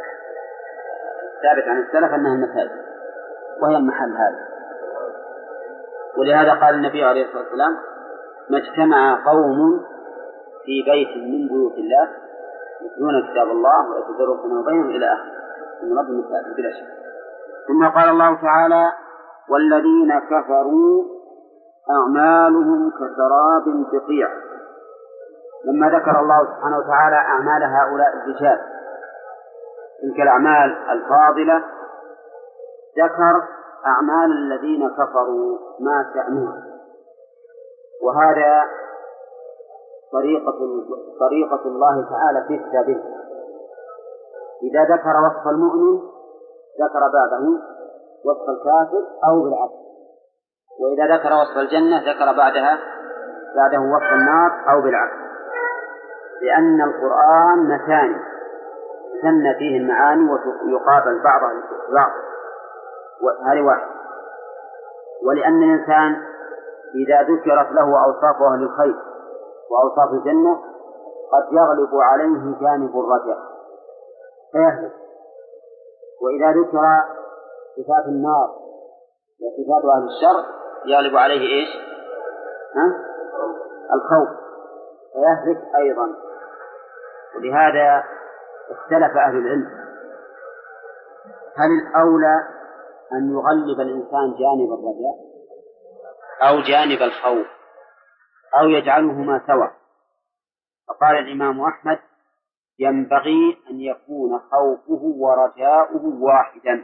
Speaker 1: ثابت عن السلف أنها المساجد وهي المحل هذا. ولهذا قال النبي عليه الصلاة والسلام: ما اجتمع قوم في بيت من بيوت الله يتلون كتاب الله ويتدارسونه بينهم إلى آخره، من رب المساجد بلا شك. ثم قال الله تعالى: والذين كفروا أعمالهم كسراب بقيع. لما ذكر الله سبحانه وتعالى أعمال هؤلاء الرجال تلك الأعمال الفاضلة، ذكر أعمال الذين كفروا ما شأنهم. وهذا طريقة الله تعالى في كتابه، إذا ذكر وصف المؤمن ذكر بعده وصف الكافر أو بالعكس، وإذا ذكر وصف الجنة ذكر بعده وصف النار أو بالعكس، لأن القرآن مثاني ثنى فيه المعاني ويقابل بعضها بعض، هذه واحد. ولأن الإنسان إذا ذكرت له أوصاف أهل الخير وأوصاف الجنة قد يغلب عليه جانب الرجاء فيهلك، وإذا ذكر صفات النار وصفات أهل الشر يغلب عليه إيش؟ الخوف فيهلك أيضا. ولهذا اختلف أهل العلم هل الأولى أن يغلب الإنسان جانب الرجاء أو جانب الخوف أو يجعلهما سوا. فقال الإمام أحمد ينبغي أن يكون خوفه ورجاؤه واحدا،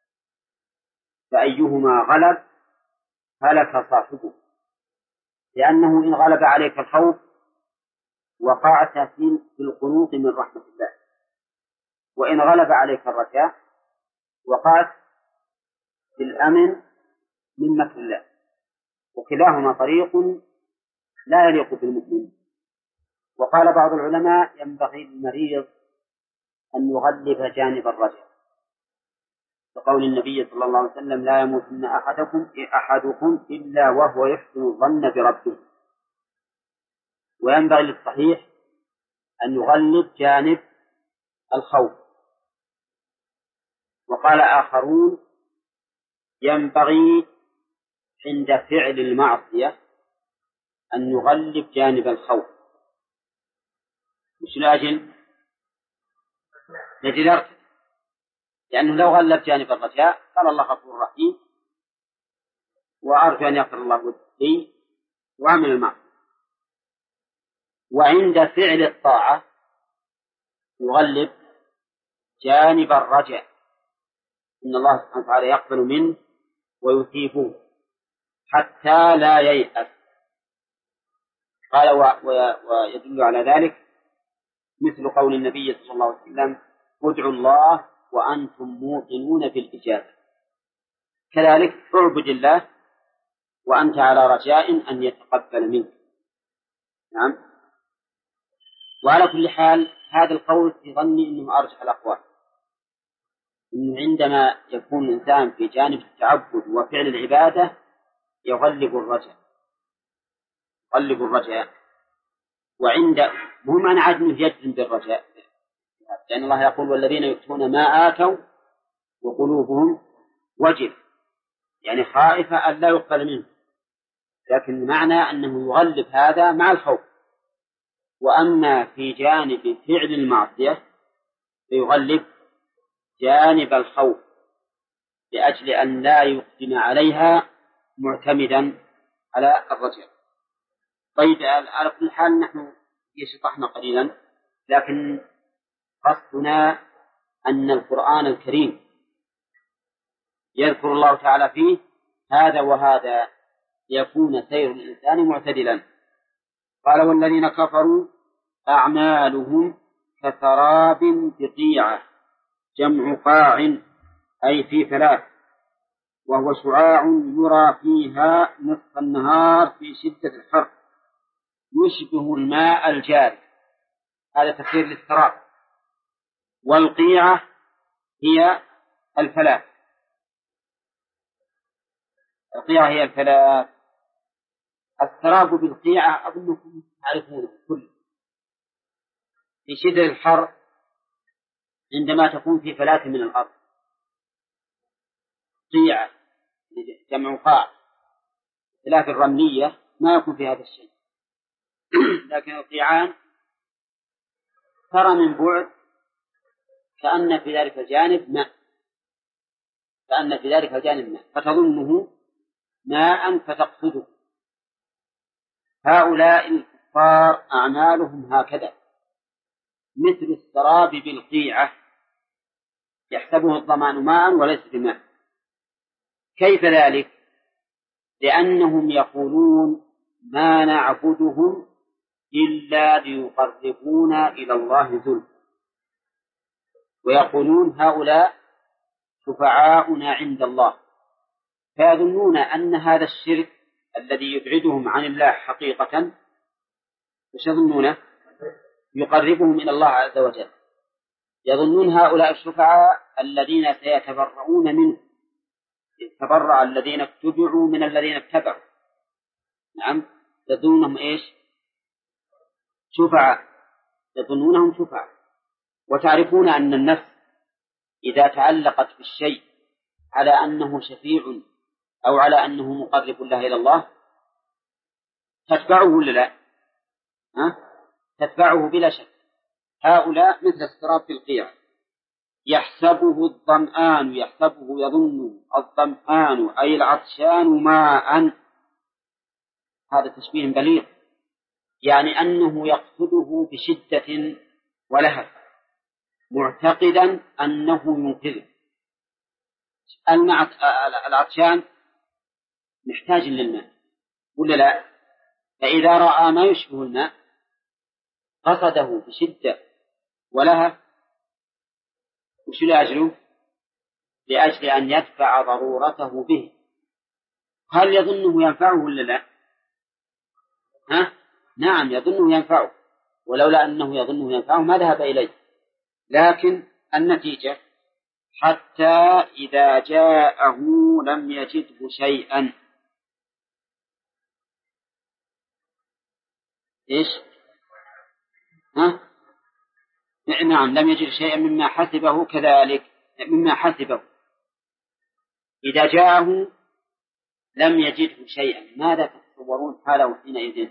Speaker 1: فأيهما غلب هلك صاحبه، لأنه إن غلب عليك الخوف وقعت في القنوط من رحمة الله، وإن غلب عليك الرجاء وقعت في الأمن من مكر الله، وكلاهما طريق لا يليق بالمسلم. وقال بعض العلماء ينبغي للمريض أن يغلب جانب الرجاء، بقول النبي صلى الله عليه وسلم لا يموتن أحدكم إلا وهو يحسن الظن بربه. وينبغي للصحيح أن يغلب جانب الخوف. وقال آخرون ينبغي عند فعل المعصية أن يغلب جانب الخوف. مش لأجل لأنه لو غلب جانب الرجاء قال الله غفور رحيم وأرجو أن يغفر الله لي وأعمل المعصية. وعند فعل الطاعة يغلب جانب الرجاء، إن الله سبحانه وتعالى يقبل منه ويثيبه حتى لا ييأس. قال ويدل على ذلك مثل قول النبي صلى الله عليه وسلم ادعوا الله وأنتم موقنون بالإجابة. كذلك اعبد الله وأنت على رجاء أن يتقبل منك. نعم. وعلى كل حال هذا القول في ظني أنه أرجح الأقوال، إنه عندما يكون الإنسان في جانب التعبد وفعل العبادة يغلب الرجاء. وعند مو معنى عدم يجزم بالرجاء، لأن الله يقول والذين يؤتون ما آتوا وقلوبهم وجل، يعني خائفة أن لا يقبل منه، لكن معنى أنه يغلب هذا مع الخوف. وأما في جانب فعل المعصية فيغلب جانب الخوف لأجل أن لا يقدم عليها معتمدا على الرجاء. طيب على كل حال نحن شطحنا قليلا، لكن قصدنا أن القرآن الكريم يذكر الله تعالى فيه هذا وهذا ليكون سير الإنسان معتدلا. قال والذين كفروا أعمالهم كسراب بقيعة جمع قاع أي في ثلاث، وهو شعاع يرى فيها نصف النهار في شدة الحر يشبه الماء الجاري، هذا تفسير للسراب. والقيعة هي الفلاة، القيعة هي الفلاة. السراب بالقيعة أظنكم تعرفون كل في شدة الحر عندما تكون في فلاة من الأرض قيعة جمع قاع، فلاة الرملية ما يكون في هذا الشيء لكن القيعان ترى من بعد كأن في ذلك الجانب ماء فتظنه ماء فتقصده. هؤلاء الكفار أعمالهم هكذا مثل السراب بالقيعة يحسبه الظمآن ماء وليس بماء. كيف ذلك؟ لأنهم يقولون ما نعبدهم إلا ليقربونا إلى الله زلفى، ويقولون هؤلاء شفعاؤنا عند الله، فيظنون أن هذا الشرك الذي يبعدهم عن الله حقيقة وش يظنونه؟ يقربهم إلى الله عز وجل. يظنون هؤلاء الشفعاء الذين سيتبرؤون منه، يتبرأ الذين اتبعوا من الذين اتبعوا. نعم، يظنونهم إيش؟ يظنونهم شفعاء. وتعرفون أن النفس إذا تعلقت بالشيء على أنه شفيع أو على أنه مقرب الله إلى الله تتبعه ولا لا؟ تتبعه بلا شك.
Speaker 2: هؤلاء مثل اضطراب في القيع. يحسبه الظمآن، يحسبه يظن الظمآن أي العطشان ماء، هذا تشبيه بليغ، يعني أنه يقصده بشدة ولهف معتقدا أنه ينقذه. العطشان محتاج للماء ولا لا؟ فإذا رأى ما يشبه الماء قصده بشدة ولهف، وش لأجله؟ لأجل أن يدفع ضرورته به. هل يظنه ينفعه ولا لا؟ نعم يظنه ينفعه، ولولا أنه يظنه ينفعه ما ذهب إليه. لكن النتيجة حتى إذا جاءه لم يجده شيئا. إيش؟ نعم لم يجد شيئا مما حسبه، كذلك مما حسبه إذا جاءه لم يجده شيئا. ماذا تتصورون حاله حينئذ؟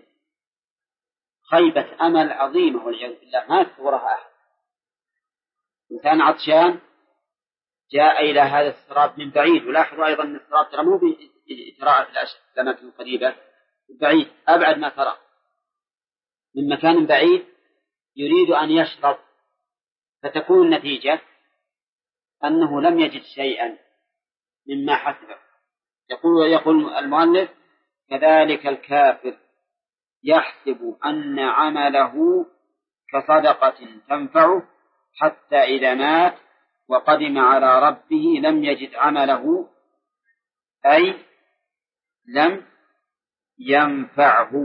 Speaker 2: خيبة أمل عظيمة والعياذ بالله، ما يتصورها أحد. إنسان عطشان جاء إلى هذا السراب من بعيد، ولاحظوا أيضا أن السراب ترى مو بإتراء في الأماكن القريبة، بعيد أبعد ما ترى، من مكان بعيد يريد أن يشرب، فتكون النتيجة أنه لم يجد شيئا مما حسبه. يقول المؤلف كذلك الكافر يحسب أن عمله كصدقة تنفعه حتى إذا مات وقدم على ربه لم يجد عمله، أي لم ينفعه.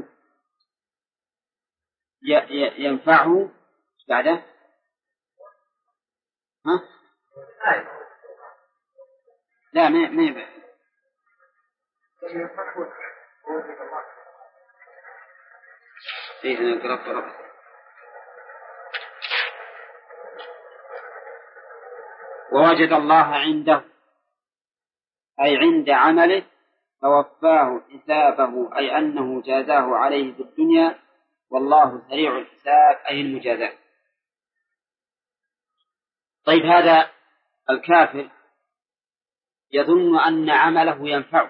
Speaker 2: ينفعه بعده لا ما يبقى. إيه أنا قرأت ووجد الله عنده أي عند عمله فوفاه حسابه، أي أنه جازاه عليه في الدنيا، والله سريع الحساب أي المجازاة. طيب هذا الكافر يظن أن عمله ينفعه،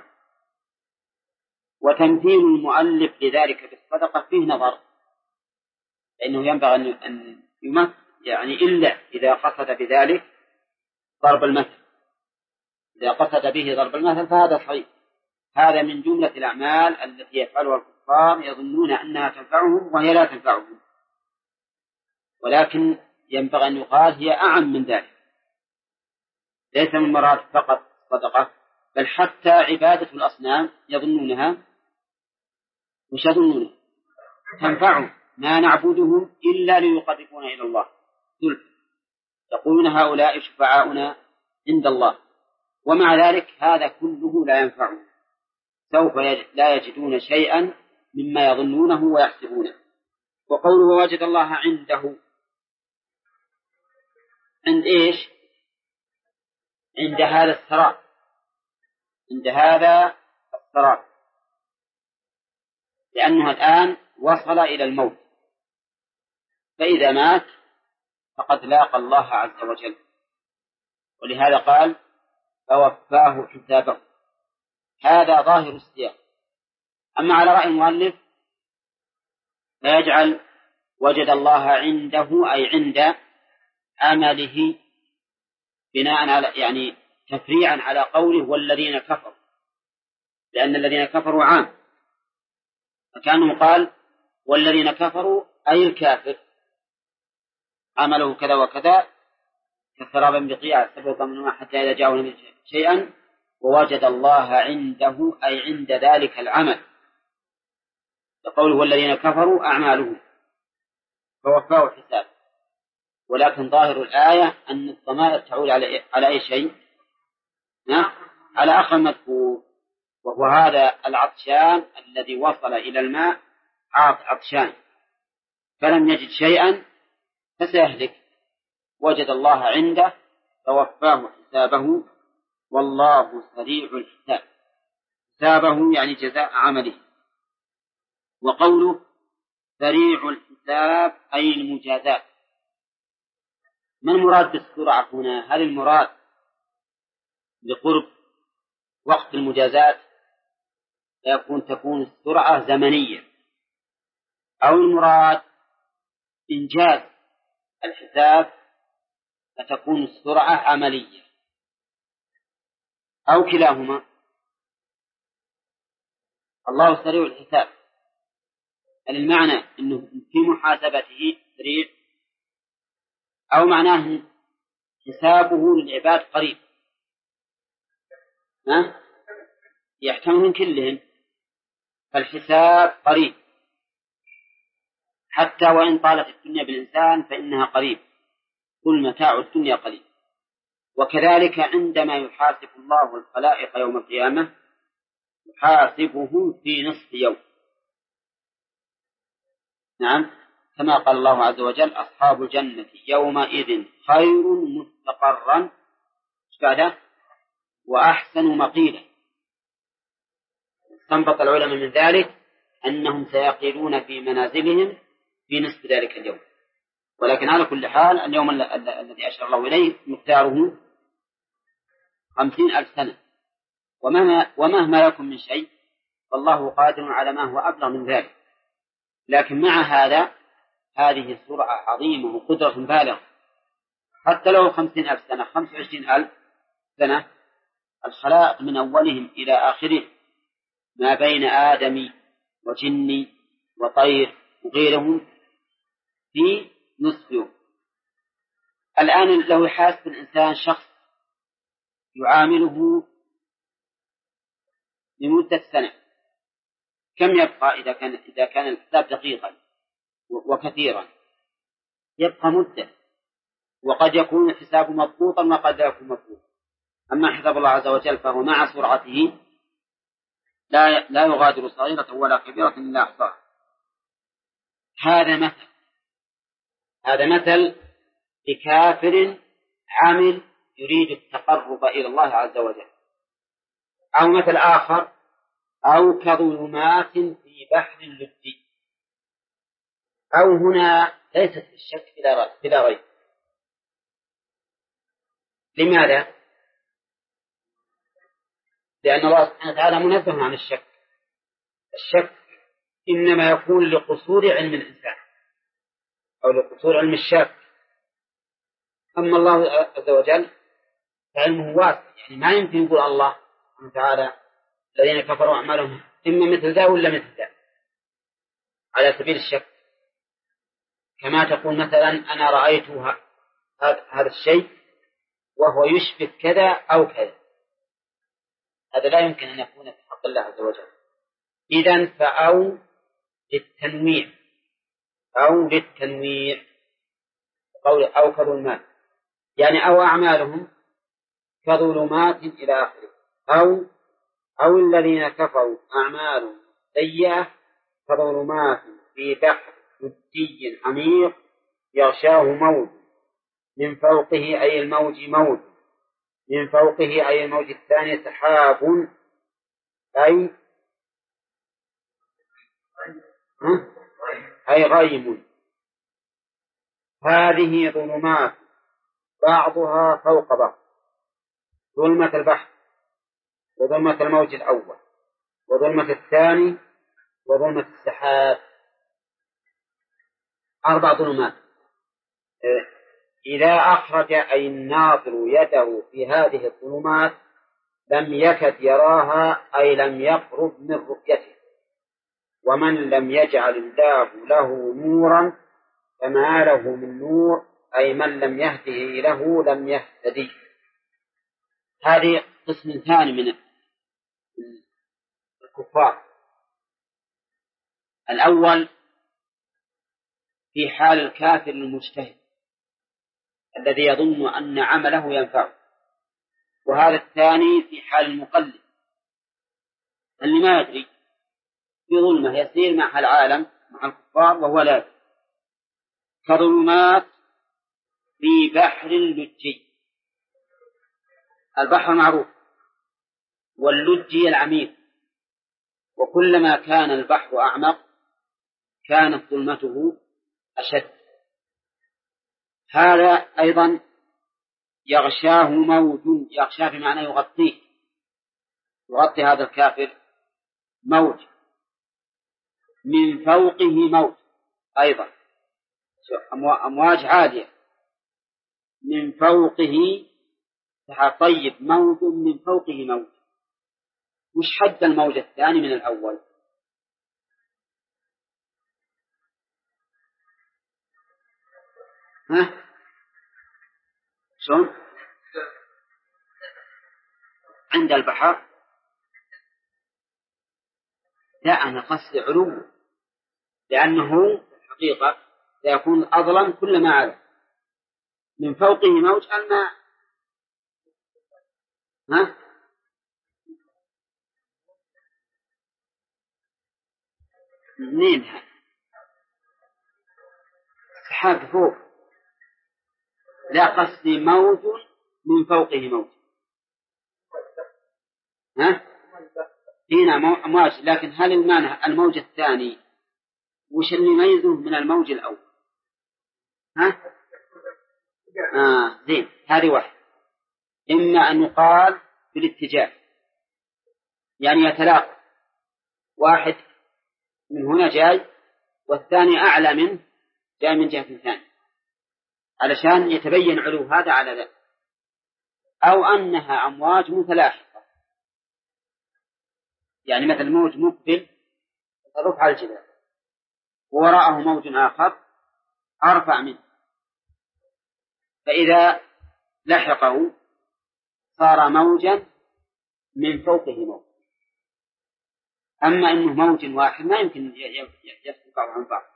Speaker 2: وتمثيل المؤلف لذلك بالصدقة فيه نظر، لأنه ينبغي أن يمثل يعني إلا إذا قصد بذلك ضرب المثل. إذا قصد به ضرب المثل فهذا صحيح، هذا من جملة الأعمال التي يفعلها الكفار يظنون أنها تنفعهم وهي لا تنفعهم، ولكن ينبغي أن يقال هي أعم من ذلك، ليس من مراد فقط صدقة، بل حتى عبادة الأصنام يظنونها مش يظنونها تنفعهم، ما نعبدهم إلا ليقربونا إلى الله زلفى، يقولون هؤلاء شفعاؤنا عند الله، ومع ذلك هذا كله لا ينفعهم، سوف لا يجدون شيئا مما يظنونه ويحسبونه. وقوله وجد الله عنده، عند إيش؟ عند هذا السراب، عند هذا السراب، لأنه الآن وصل إلى الموت، فإذا مات فقد لاقى الله عز وجل، ولهذا قال فوفاه حسابه. هذا ظاهر السياق. أما على رأي المؤلف فيجعل وجد الله عنده أي عند عمله، بناء على يعني تفريعا على قوله والذين كفروا، لأن الذين كفروا عام، فكانه قال والذين كفروا أي الكافر عمله كذا وكذا كسراب بقيعة سبق من حتى إذا جاءوا لم يجد شيئا ووجد الله عنده أي عند ذلك العمل، فقوله والذين كفروا أعمالهم فوفاه حساب. ولكن ظاهر الآية أن الضمائر تعود على أي شيء؟ على آخر المذكور، وهو هذا العطشان الذي وصل إلى الماء عطشان فلم يجد شيئا فسيهلك، وجد الله عنده فوفاه حسابه، والله سريع الحساب. حسابه يعني جزاء عمله. وقوله سريع الحساب أي المجازاة، ما المراد بالسرعة هنا؟ هل المراد لقرب وقت المجازات تكون السرعة زمنية، أو المراد إنجاز الحساب فتكون السرعة عملية، أو كلاهما؟ الله سريع الحساب، المعنى أنه في محاسبته سريع، أو معناه حسابه للعباد قريب؟ يحتمل كلهم، فالحساب قريب حتى وإن طالت الدنيا بالإنسان فإنها قريب، كل متاع الدنيا قريب. وكذلك عندما يحاسب الله الخلائق يوم القيامة يحاسبهم في نصف يوم. نعم، كما قال الله عز وجل: أصحاب الجنة يومئذ خير مستقرا وأحسن مقيلا. استنبط العلماء من ذلك أنهم سيقيلون في منازلهم في نصف ذلك اليوم. ولكن على كل حال اليوم الذي أشار الله إليه مقداره 50,000 سنة، ومهما يكن من شيء فالله قادر على ما هو أبلغ من ذلك. لكن مع هذا هذه سرعة عظيمة وقدرة بالغة، حتى لو 50,000 سنة 25,000 سنة، الخلائق من أولهم إلى آخره ما بين آدم وجن وطير وغيرهم في نصف يوم. الآن لو يحاسب الإنسان شخص يعامله لمدة سنة، كم يبقى إذا كان الحساب دقيقا وكثيرا؟ يبقى مدة، وقد يكون الحساب مضبوطا وقد لا يكون مضبوطا. أما حساب الله عز وجل فهو مع سرعته لا يغادر صغيرة ولا كبيرة إلا أحصاها. هذا مثل لكافر عامل يريد التقرب إلى الله عز وجل. أو مثل آخر: أو كظلمات في بحر لجي. أو هنا ليست في الشك بلا ريب. لماذا؟ لأن الله سبحانه وتعالى منزه عن الشك. الشك إنما يكون لقصور علم الإنسان أو لقصور علم الشاك. أما الله عز وجل فعلمه واسع، يعني ما يمكن يقول الله سبحانه وتعالى الذين كفروا أعمالهم إما مثل ذا ولا مثل ذا على سبيل الشك. كما تقول مثلا: أنا رأيت هذا الشيء وهو يشبه كذا أو كذا، هذا لا يمكن أن يكون في حق الله عز وجل. إذن فأو للتنويع، أو للتنويع قول أو كظلمات، يعني أو أعمالهم كظلمات إلى آخره، أو الذين كفروا أعمالهم سيئة كظلمات في بحر لجي عميق يغشاه موج من فوقه، أي الموج موج من فوقه، أي الموج الثاني سحاب، أي غيم. هذه ظلمات بعضها فوق بعض: ظلمة البحر، وظلمة الموج الأول، وظلمة الثاني، وظلمة السحاب. 4 ظلمات. إذا أخرج أي الناظر يده في هذه الظلمات لم يكد يراها، أي لم يقرب من رؤيته. ومن لم يجعل الله له نورا فما له من نور، أي من لم يهده له لم يهتدي. هذه قسم ثاني من الكفار. الأول في حال الكافر المجتهد الذي يظن أن عمله ينفعه، وهذا الثاني في حال المقلد اللي ما يدري، في ظلمة يسير مع العالم مع الكفار وهو لا يدري. كظلمات في بحر لجي. البحر معروف، واللجي العميق، وكلما كان البحر أعمق كانت ظلمته أشد. هذا أيضا يغشاه موج، يغشاه بمعنى يغطيه، يغطي هذا الكافر موج، من فوقه موج أيضا، أمواج عالية من فوقه سحاب. طيب موج من فوقه موج، وش حد الموج الثاني من الأول؟ ها؟ شلون؟ عند البحر؟ لا، أنا قصدي علو، لأنه حقيقة سيكون أظلم كلما علا. من فوقه موج الماء. ها؟ منين؟ سحاب فوق. لا، قصدي موج من فوقه موج. ها؟ هنا أمواج، لكن هل المانع الموج الثاني وش اللي يميزه من الموج الأول؟ ها؟ زين، هذه واحد. إما أن يقال بالاتجاه، يعني يتلاقى، واحد من هنا جاي والثاني أعلى منه جاي من جهة ثانية، علشان يتبين علو هذا على ذا. أو أنها أمواج متلاحقة، يعني مثل موج مقبل يرفع على الجبال ووراءه موج آخر أرفع منه، فإذا لحقه صار موجا من فوقه موج. أما أنه موج واحد ما يمكن يسبق بعض عن بعض.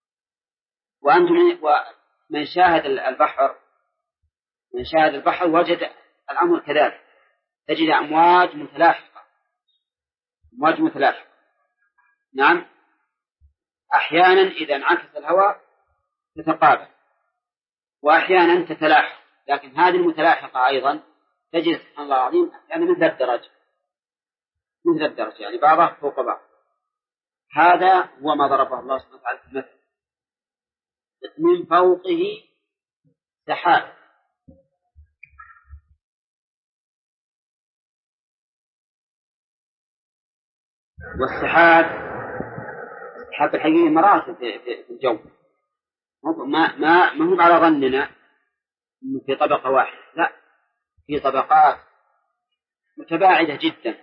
Speaker 2: ومن شاهد البحر، من شاهد البحر وجد الأمر كذلك، تجد أمواج متلاحقة، أمواج متلاحقة. نعم، أحيانا إذا انعكس الهواء تتقابل، وأحيانا تتلاحق، لكن هذه المتلاحقة أيضا تجد سبحان الله العظيم يعني مثل الدرج، مثل الدرج، يعني بعضها فوق بعض. هذا هو ما ضربه الله سبحانه وتعالى في المثل، من فوقه سحاب. والسحاب الحقيقي مراتب في الجو، ما هو على ظننا إنه في طبقة واحدة، لا، في طبقات متباعدة جدا،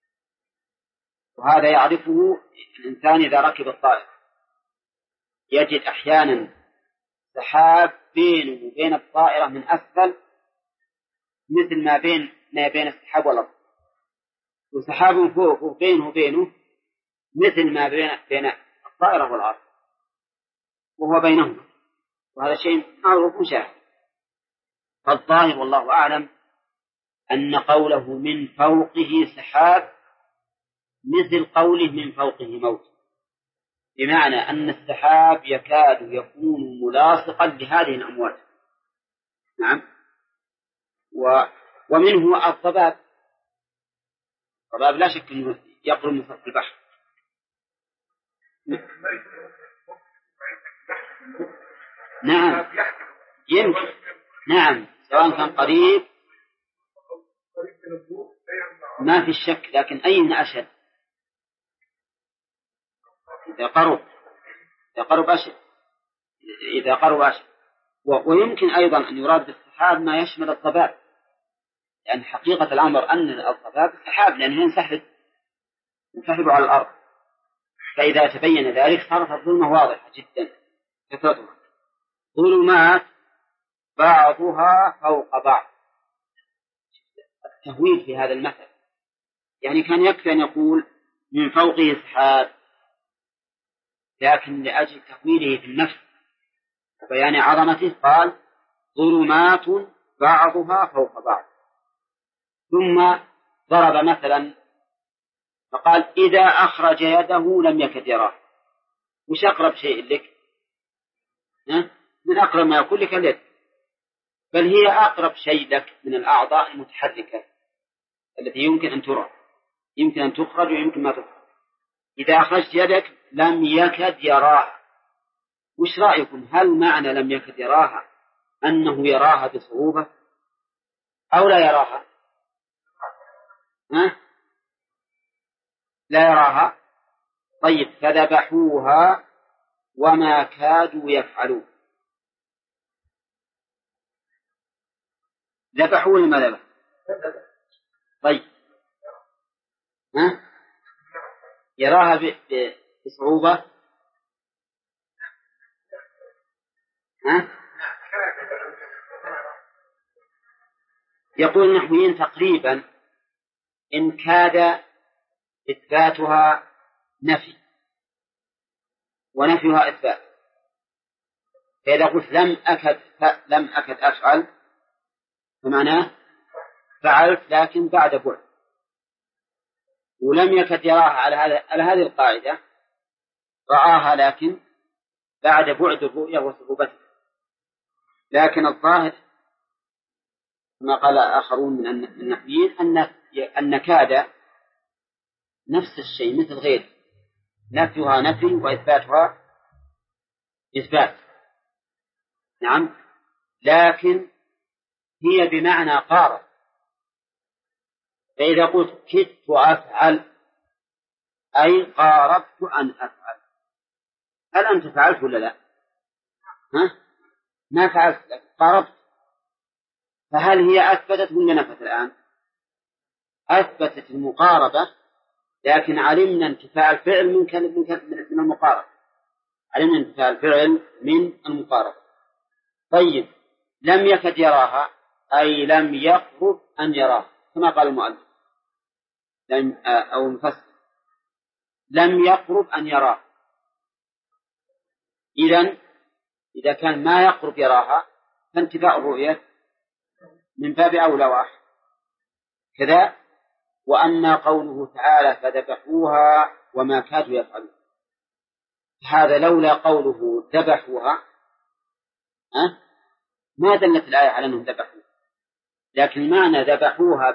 Speaker 2: وهذا يعرفه الإنسان إذا ركب الطائرة، يجد أحيانا سحاب بينه وبين الطائرة من أسفل مثل ما بين السحاب والأرض، وسحاب فوقه بينه وبينه مثل ما بين الطائرة والأرض، وهو بينهما، وهذا شيء معروف مشاهد. فالظاهر والله أعلم أن قوله من فوقه سحاب مثل قوله من فوقه موج، بمعنى أن السحاب يكاد يكون ملاصقا لهذه الأمواج. نعم. ومنه الضباب. الضباب لا شك أنه يقرب من سطح البحر. نعم يمكن، نعم، سواء كان قريب ما في الشك، لكن أين أشد؟ إذا قرب أشد، إذا قرب أشد. ويمكن أيضا أن يراد بالسحاب ما يشمل الضباب، يعني حقيقة الأمر أن الضباب سحاب لأنه ينسحب على الأرض، فإذا تبين ذلك صارت الظلمة واضحة جدا كثرتها، ظلمات بعضها فوق بعض. التهويل في هذا المثل، يعني كان يكفي أن يقول من فوقه سحاب، لكن لأجل تهويله في النفس وبيان عظمته قال ظلمات بعضها فوق بعض. ثم ضرب مثلا فقال إذا أخرج يده لم يكد يراه. وش أقرب شيء لك؟ من أقرب ما يكون لك اليد، بل هي أقرب شيء لك من الأعضاء المتحركة التي يمكن أن ترى، يمكن أن تخرج ويمكن ما تخرج. إذا أخرجت يدك لم يكد يراها. وش رأيكم؟ هل معنى لم يكد يراها أنه يراها بصعوبة أو لا يراها؟ ها؟ لا يراها. طيب، فذبحوها وما كادوا يفعلون. ذبحوا ولا ما ذبحوا؟ طيب، ها؟ يراها بصعوبة؟ ها؟ يقول النحويين تقريبا إن كاد إثباتها نفي ونفيها إثبات. فإذا قلت لم أكد أفعل فمعناه فعلت لكن بعد بعد، ولم يكد يراها على هذه القاعدة، رآها لكن بعد بعد الرؤية وصعوبتها. لكن الظاهر كما قال آخرون من النحويين أن كاد نفس الشيء مثل غيره، نفيها نفي وإثباتها إثبات. نعم، لكن هي بمعنى قارب. فإذا قلت كدت أفعل أي قاربت أن أفعل، هل أنت فعلت ولا لا؟ ها؟ ما فعلت لك، قاربت. فهل هي أثبتت ولا نفت الآن؟ أثبتت المقاربة، لكن علمنا انتفاع الفعل من المقاربة. علمنا انتفاع الفعل من المقاربة. طيب، لم يكد يراها أي لم يقرب أن يراها كما قال المؤلف أو المفسر، لم يقرب أن يراها. إذا كان ما يقرب يراها فانتفاء الرؤية من باب أولى واحد كذا. وأما قوله تعالى فذبحوها وما كادوا يفعلون، هذا لولا قوله ذبحوها ما دلت الآية على أنهم ذبحوها، لكن معنى ذبحوها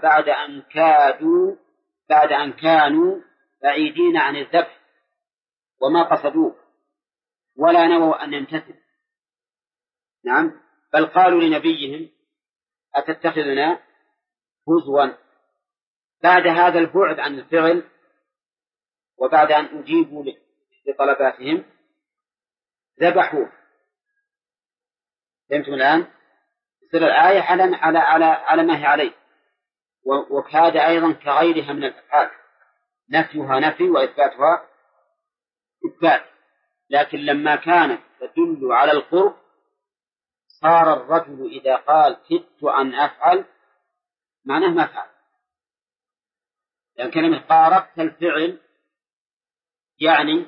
Speaker 2: بعد أن كانوا بعيدين عن الذبح وما قصدوه ولا نووا أن يمتثل. نعم، بل قالوا لنبيهم أتتخذنا هزوا. بعد هذا البعد عن الفعل وبعد أن أجيبوا لطلباتهم ذبحوه. فهمتم الآن؟ تصير الآية على ما هي عليه. وكاد أيضا كغيرها من الأفعال، نفيها نفي وإثباتها إثبات. لكن لما كانت تدل على القرب صار الرجل إذا قال كدت أن أفعل معناه ما فعل، لأن كلمة قاربت الفعل يعني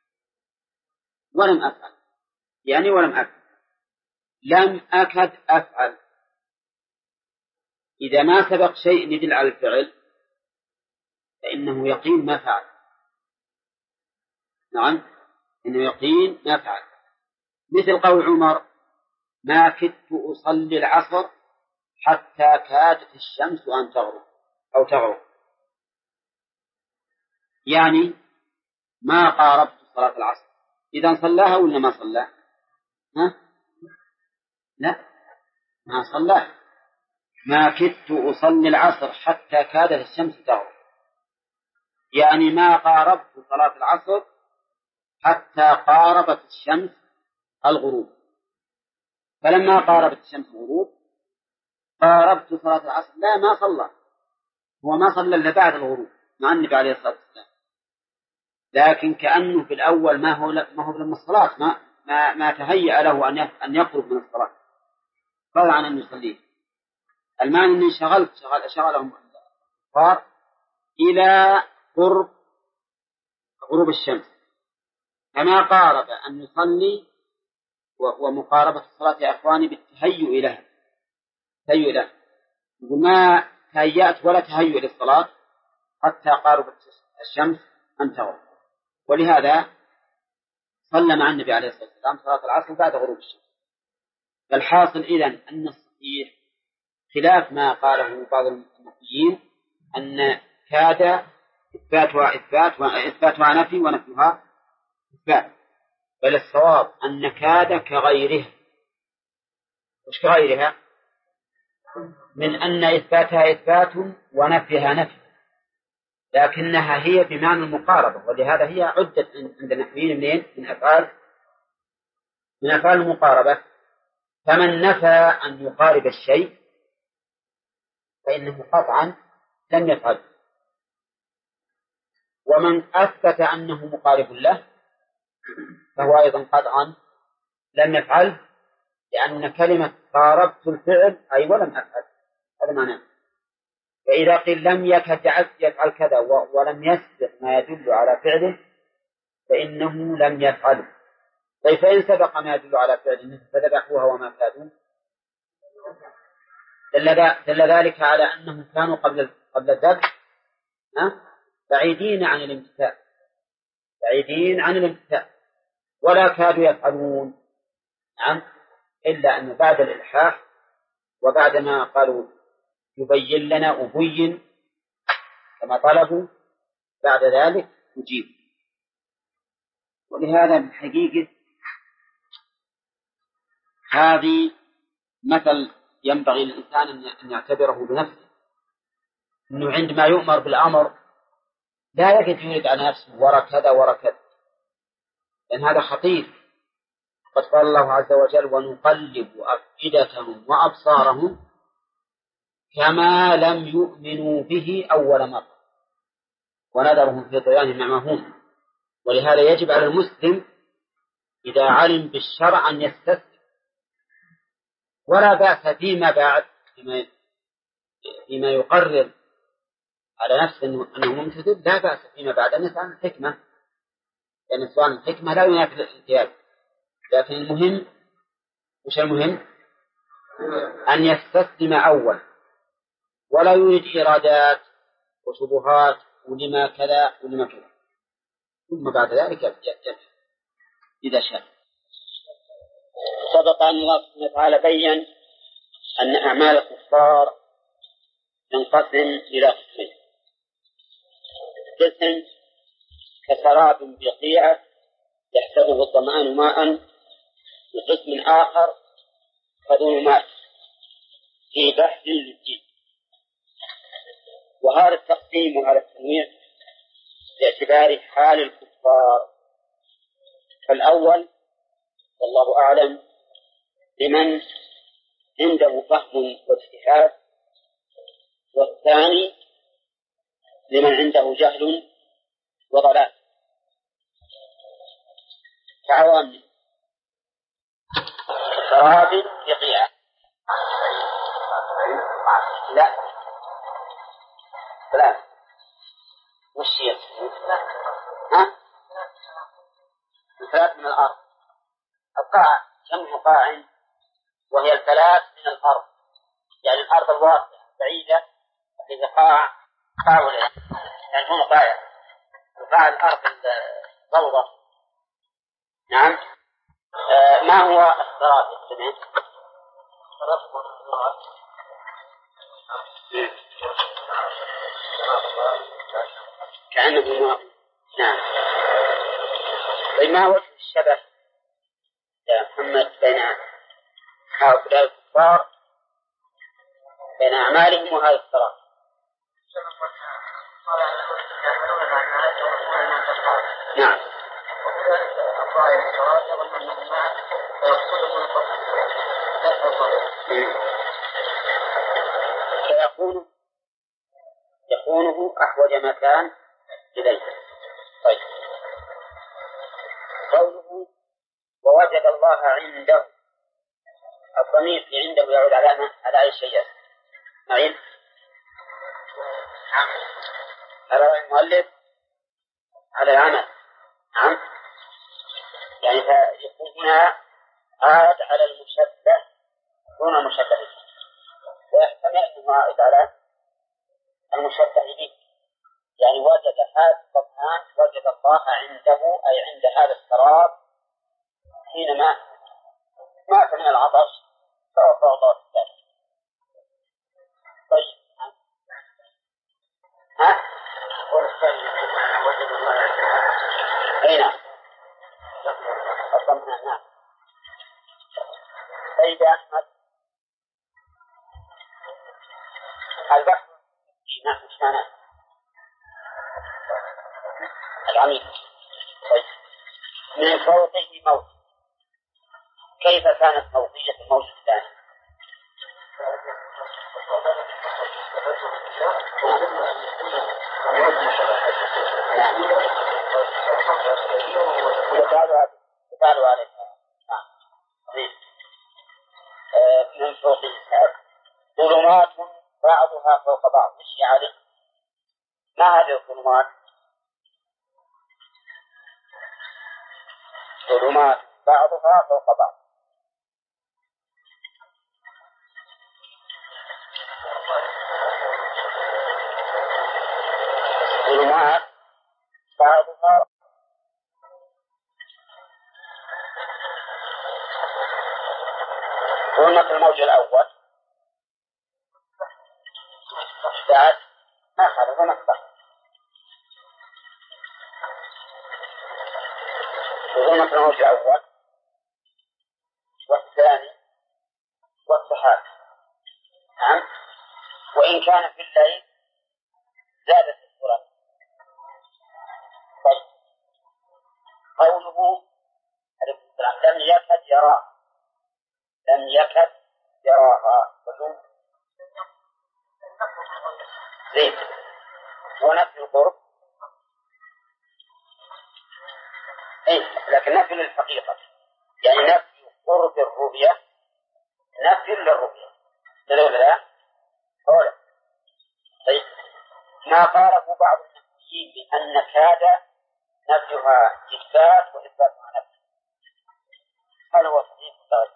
Speaker 2: ولم أفعل، يعني ولم أفعل، لم أكد أفعل. إذا ما سبق شيء يدل على الفعل فإنه يقين ما فعل. نعم، إنه يقين ما فعل. مثل قول عمر ما كدت أصلي العصر حتى كادت الشمس أن تغرب أو تغرب، يعني ما قاربت صلاة العصر. إذا صلاها ولا ما صلاها؟ لا، ما صلاها. ما كدت أصلي العصر حتى كادت الشمس تغرب، يعني ما قاربت صلاة العصر حتى قاربت الشمس الغروب. فلما قاربت الشمس الغروب قاربت صلاة العصر. لا، ما صلى، هو ما صلى إلا بعد الغروب مع النبي عليه الصلاة والسلام، لكن كأنه في الأول ما هو من الصلاة، ما تهيأ له أن يقرب من الصلاة، قال عن أن يصليه. المعنى أني شغلهم الكفار إلى قرب غروب الشمس، كما قارب أن يصلي. ومقاربة الصلاة يا أخواني بالتهيؤ لها، تهيؤ له، يقول ما تهيأت ولا تهيؤ للصلاة حتى قاربت الشمس أن تغرب. ولهذا صلى مع النبي عليه الصلاة والسلام صلاة العصر بعد غروب الشمس. فالحاصل إذن أن الصحيح خلاف ما قاله بعض النحويين أن كاد إثباتها نفي ونفيها إثبات، بل الصواب أن كاد كغيره. وش كغيرها من أن إثباتها إثبات ونفيها نفي، لكنها هي بمعنى المقاربة، ولهذا هي عدت عند النحويين منين؟ من أفعال المقاربة. فمن نفى أن يقارب الشيء فإنه قطعا لم يفعل، ومن أثبت أنه مقارب له فهو أيضا قطعا لم يفعل، لأن كلمة قاربت الفعل أي ولم أفعل، هذا معناه. فإذا قيل لم يكد يفعل كذا ولم يسبق ما يدل على فعله فإنه لم يفعله. طيب فإن سبق ما يدل على فعله فذبحوها وما كادوا، دل ذلك على أنهم كانوا قبل الذبح بعيدين عن الامتثال ولا كادوا يفعلون. نعم، إلا أن بعد الإلحاح وبعد ما قالوا يبين لنا أبين كما طلبوا بعد ذلك يجيب. ولهذا بالحقيقة هذه مثل ينبغي للإنسان أن يعتبره بنفسه، أنه عندما يؤمر بالأمر لا يريد على نفسه ورا كذا، لأن هذا خطير. قد قال الله عز وجل ونقلب أفئدتهم وأبصارهم كما لم يؤمنوا به أول مرة ونذرهم في طغيانهم يعمهون. ولهذا يجب على المسلم إذا علم بالشرع أن يستسلم، ولا بأس فيما بعد فيما يقرر على نفسه أنه ممتثل، لا بأس فيما بعد أن يسأل الحكمة، لأن سؤال الحكمة لا ينافي الامتثال. لكن المهم مش المهم أن يستسلم أول ولا يريد إرادات وشبهات ولما كذا ولما كذا، ثم بعد ذلك يبدأ إذا شاء. سبق أن الله سبحانه وتعالى بين أن أعمال الكفار تنقسم إلى قسمين: قسم كسراب بقيعة يحسبه الظمآن ماء، وقسم آخر كظلمات في بحر للجيد. وهذا التقسيم وهذا التنويع باعتبار حال الكفار. فالأول والله أعلم لمن عنده فهم واجتهاد، والثاني لمن عنده جهل وضلال كعوام سراب بقيعة. لا وش هي؟ ثلاث من الأرض. القاع جمع قاع وهي الثلاث من الأرض، يعني الأرض الواسعة بعيدة التي قاع ولا يعني هم قاع القاع الأرض الضوضة. نعم. ما هو السراب السمين؟ كأنه ماء. نعم. ما وجه الشبه يا محمد بين هؤلاء الكفار بين أعمالهم وهذا السراب؟ نعم. يكونه أحوج مكان إليه. طيب، قوله ووجد الله عنده، الضمير في عنده يعود على أي شيء معين؟ على المؤلف على العمل. نعم، يعني فيكون هنا عاد على المشبه دون المشبه، ويحتمل أنه عائد على المشبه به، يعني وجد هذا الطبعان وجد الله عنده أي عند هذا السراب حينما مات من العطش فوقع الله ذلك. طيب، وجد الله هنا الطبعان. نعم. طيب يا أحمد، البحر مش معناه العميق. طيب من فوقه موج، كيف كانت فوقية الموج الثاني؟ يقال عليه من فوقه ظلمات بعضها فوق بعض. مش يعني ما هذه الظلمات؟ ظلمات بعضها فوق بعض. ظلمات بعضها قلنا في الموج الأول بعد ما خرج مكة قلنا في الموج الأول والثاني والسحاب. نعم. وإن كان في الليل زادت الظلام. طيب قوله لم يكد يرى، لم يكد يراها زين. ونفي القرب لكن نفي للحقيقة، يعني نفي قرب الرؤية نفي للرؤية تدول لا أولا. طيب ما قاله بعض النفسيين بأن كاد نفيها إثبات وإثباتها نفي، هل هو صحيح طيب؟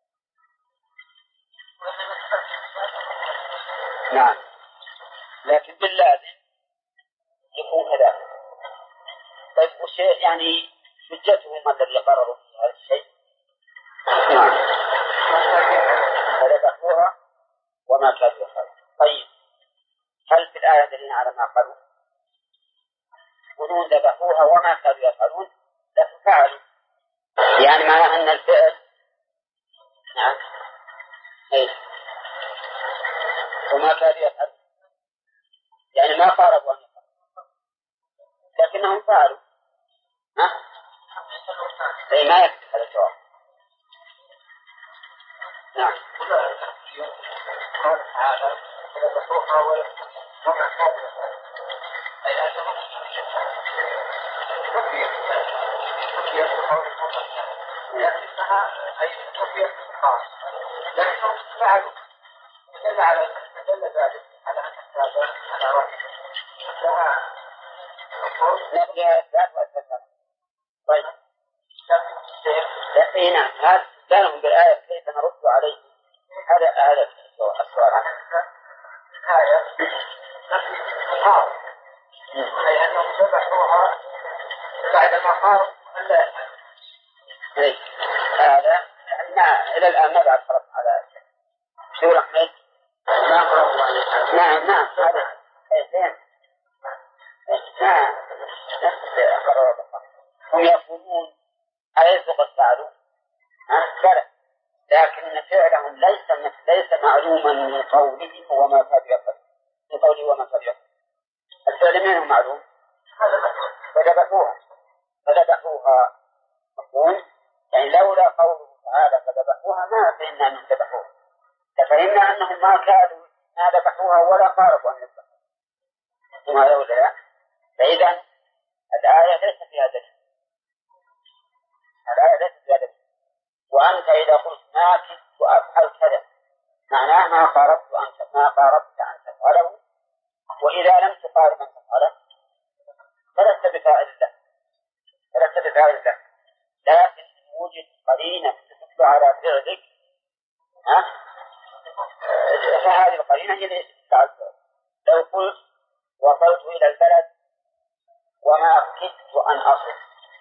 Speaker 2: نعم، لكن باللازم يكون كذلك. طيب وشيء يعني حجتهم الذي قرروا في هذا الشيء؟ نعم، فذبحوها وما كانوا يفعلون. طيب هل في الآية دليل على ما قالوا؟ يقولون ذبحوها وما كانوا يفعلون، لكن فعلوا، يعني معنى أن الفعل نعم وما كانوا يفعلون يعني ما قاربوا أن يفعلوا لكنهم فعلوا. ما يكفي هذا الجواب. نعم. قال تعالى ذبحوها وما كانوا يفعلون، أي أنهم تكفيت بقول المطلق لكنها أي تكفيت خاص، لكنهم فعلوا دل ذلك على أن هذا على رأي لها نبغي إثبات وإثبات. طيب نعم، هذا كانوا بالآية كيف نرد عليه؟ هذا السؤال عنه. الآية نفي الحار، أي أنهم ذبحوها بعدما قالوا أن لا يفعل. هذا إلى الآن ما بعد فرض على شو رحمة ما قرأوا عن الحال. نعم هذا زين. نعم هم يقولون أليس قد فعلوا؟ بلى، لكن فعلهم ليس معلوما من قوله وما كان يفعل، من قوله وما كان يفعل. الفعل منه معلوم، فذبحوها مفهوم، يعني لولا قوله تعالى فذبحوها ما فإنا أنهم ذبحوها، ففهمنا أنهم ما كادوا ما ذبحوها ولا قاربوا أن يذبحوها. وما لولا فإذا الآية ليست فيها دليل، الآية ليست فيها دليل. وأنت إذا قلت ما كدت أفعل كذا معناه ما قاربت أن تفعله، وإذا لم تقارب أن تفعله فلست بفاعل الله، لكن وجد قرينة تدل على فعلك فهذه القرينة هي التي تدل. لو قلت وصلت إلى البلد وما كدت أن أصل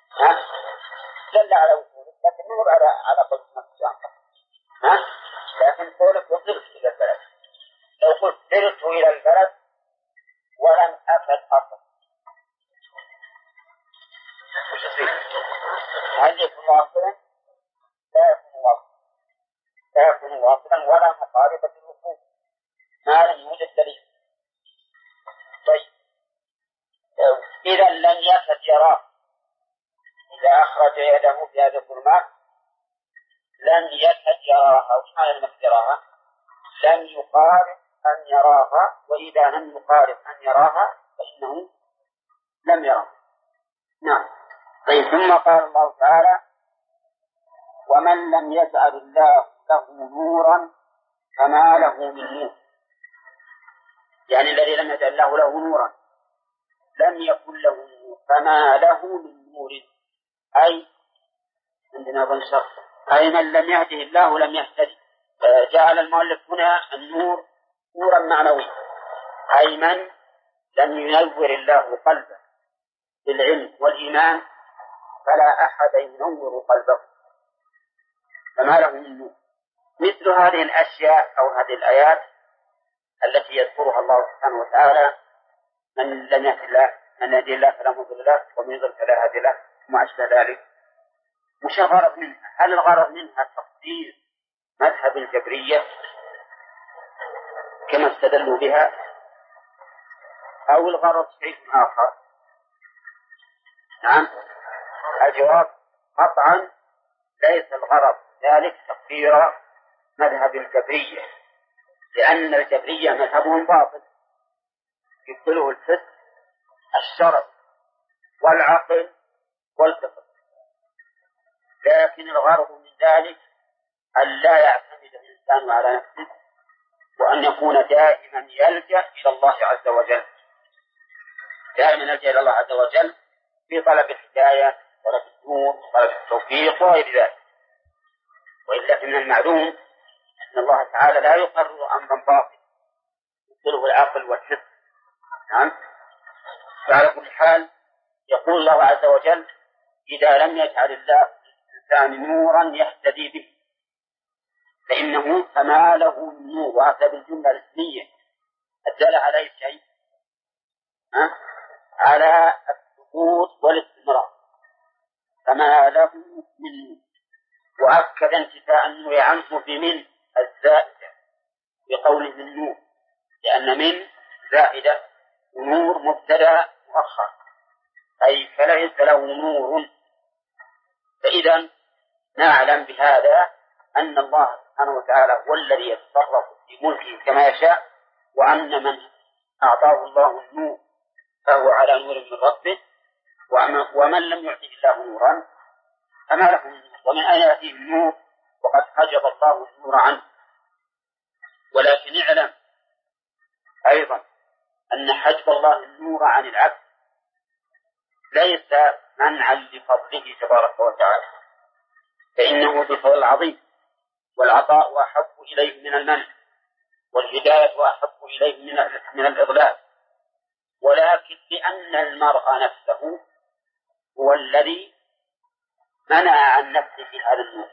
Speaker 2: دل على وصولك، لكن مو على قلت نفسه لكن قولك وصلت إلى البلد. لو قلت سرت إلى البلد ولم أفد أصل وش يصير؟ هل يكون واصلا؟ لا يكون واصلا ولا مقاربة الوصول ما لم يوجد دليل. يراه إذا أخرج يده في هذه الظلمات لم يكد يراها. وش معنى لم يكد يراها؟ لم يقارب أن يراها، وإذا لم يقارب أن يراها فإنه لم يراها. نعم. طيب، ثم قال الله تعالى: ومن لم يجعل الله له نورا فما له من نور. يعني الذي لم يجعل الله له نورا، لم يكن له نور، فما له من نور، أي عندنا ظن شرط، أي من لم يهده الله لم يهتدي. جعل المؤلف هنا النور نورا معنوي، أي من لم ينور الله قلبه بالعلم والإيمان فلا أحد ينور قلبه، فما له من نور. مثل هذه الأشياء أو هذه الآيات التي يذكرها الله سبحانه وتعالى: من لم يهد الله من يهدي الله فلا مضل له ومن يضلل فلا هادي له وما أشبه ذلك. مش الغرض منها؟ هل الغرض منها تفسير مذهب الجبرية كما استدلوا بها، أو الغرض شيء آخر؟ نعم، الجواب قطعا ليس الغرض ذلك تفسير مذهب الجبرية، لأن الجبرية مذهبهم باطل يبطله الفسق الشرع والعقل والفقه، لكن الغرض من ذلك أن لا يعتمد الإنسان على نفسه، وأن يكون دائما يلجأ إلى الله عز وجل، دائما يلجأ إلى الله عز وجل في طلب الهداية، طلب النور، طلب التوفيق وغير ذلك. وإلا من المعلوم أن الله تعالى لا يقرر أمرا باطلا يبطله العقل والفقه. نعم. فعلى كل حال يقول الله عز وجل: إذا لم يجعل الله الإنسان نورا يهتدي به فإنه فما له من نور. وهذا بالجملة الاسمية الدالة على أي شيء؟ على الثبوت والاستمرار. فما له من نور، وأكد انتفاء النور عنه بمن الزائدة بقوله من نور، لأن من زائدة ونور مبتدأ مؤخر، أي فليس له نور. فإذا نعلم بهذا أن الله سبحانه وتعالى هو الذي يتصرف في ملكه كما يشاء، وأن من أعطاه الله النور فهو على نور من ربه، ومن لم يعطه الله نورا فما له من نور. ومن أين يأتيه النور وقد حجب الله النور عنه؟ ولكن اعلم أيضا أن حجب الله النور عن العبد ليس منعا لفضله تبارك وتعالى، فإنه بفضل عظيم، والعطاء أحب إليه من المنع، والهداية أحب إليه من الإضلال، ولكن لأن المرء نفسه هو الذي منع عن نفسه هذا النور.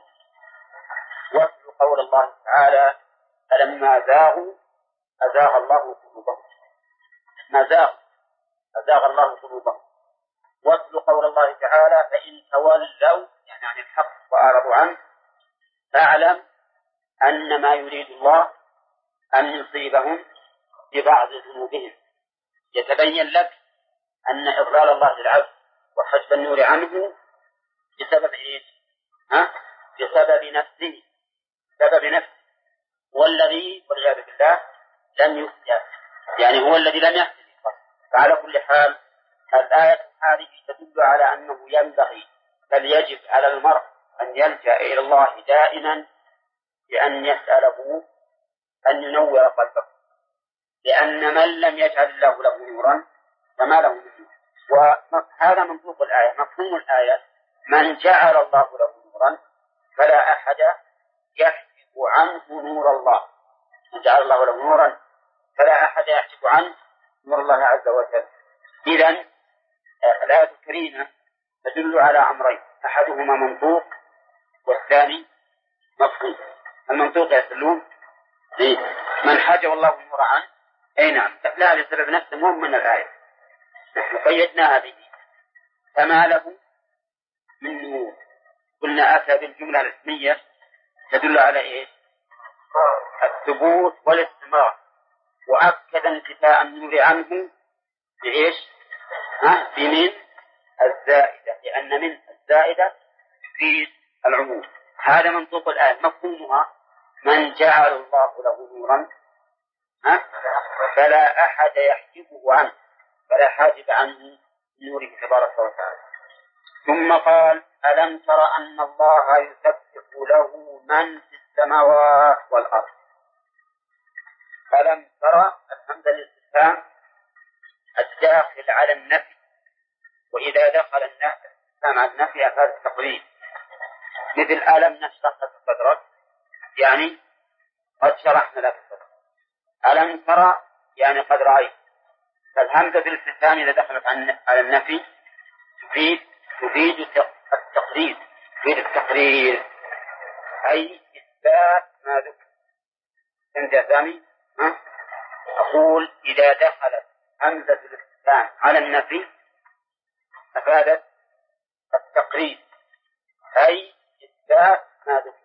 Speaker 2: واتل قول الله تعالى: فلما زاغوا أزاغ الله قلوبهم. ما أزاغ الله قلوبهم. واتل قول الله تعالى: فإن تولوا يعني عن الحق وأعرضوا عنه فاعلم أن ما يريد الله أن يصيبهم ببعض ذنوبهم. يتبين لك أن إضلال الله للعبد وحجب النور عنه بسبب إيش؟ بسبب نفسه، سبب نفسه، والذي والعياذ بالله لم يهتد، يعني هو الذي لم يهتد. فعلى كل حال الآية هذه تدل على أنه ينبغي بل يجب على المرء أن يلجأ إلى الله دائما بأن يسأله أن ينور قلبه، لأن من لم يجعل الله له نورا فما له من نور. وهذا منطوق الآية، مفهوم الآية: من جعل الله له نورا فلا أحد يحجب عنه نور الله. من جعل الله له نورا فلا أحد يحجب عنه نور الله عز وجل. إذن الآية الكريمة تدل على أمرين: أحدهما منطوق والثاني مفهوم. المنطوق يدل من حجب الله النور عنه، أي نعم، لا لسبب نفسه مهم من الآية، نحن قيدناها به، فما له من نور. قلنا أتى بالجملة الاسمية تدل على إيش؟ الثبوت والاستمرار، وأكد انتفاء النور عنه بإيش؟ بمن الزائدة، لأن من الزائدة في العموم. هذا منطوق الآية، مفهومها من جعل الله له نورا فلا أحد يحجبه عنه، فلا حاجب عن نوره تبارك وتعالى. ثم قال ألم تر أن الله يسبح له من في السماوات والأرض. ألم ترى الحمد لله الداخل على النفي، وإذا دخل الإنسان على النفي أفاد التقريب، مثل ألم نشرح لك صدرك، يعني قد شرحنا لك صدرك. ألم ترى يعني قد رأيت. فالهمزة بالاستفهام إذا دخلت على النفي تفيد التقرير، تفيد التقرير أي إثبات ما ذكر. أنت يا سامي؟ أقول إذا دخلت همزة الاستفهام على النفي أفادت التقرير أي إثبات ما ذكر.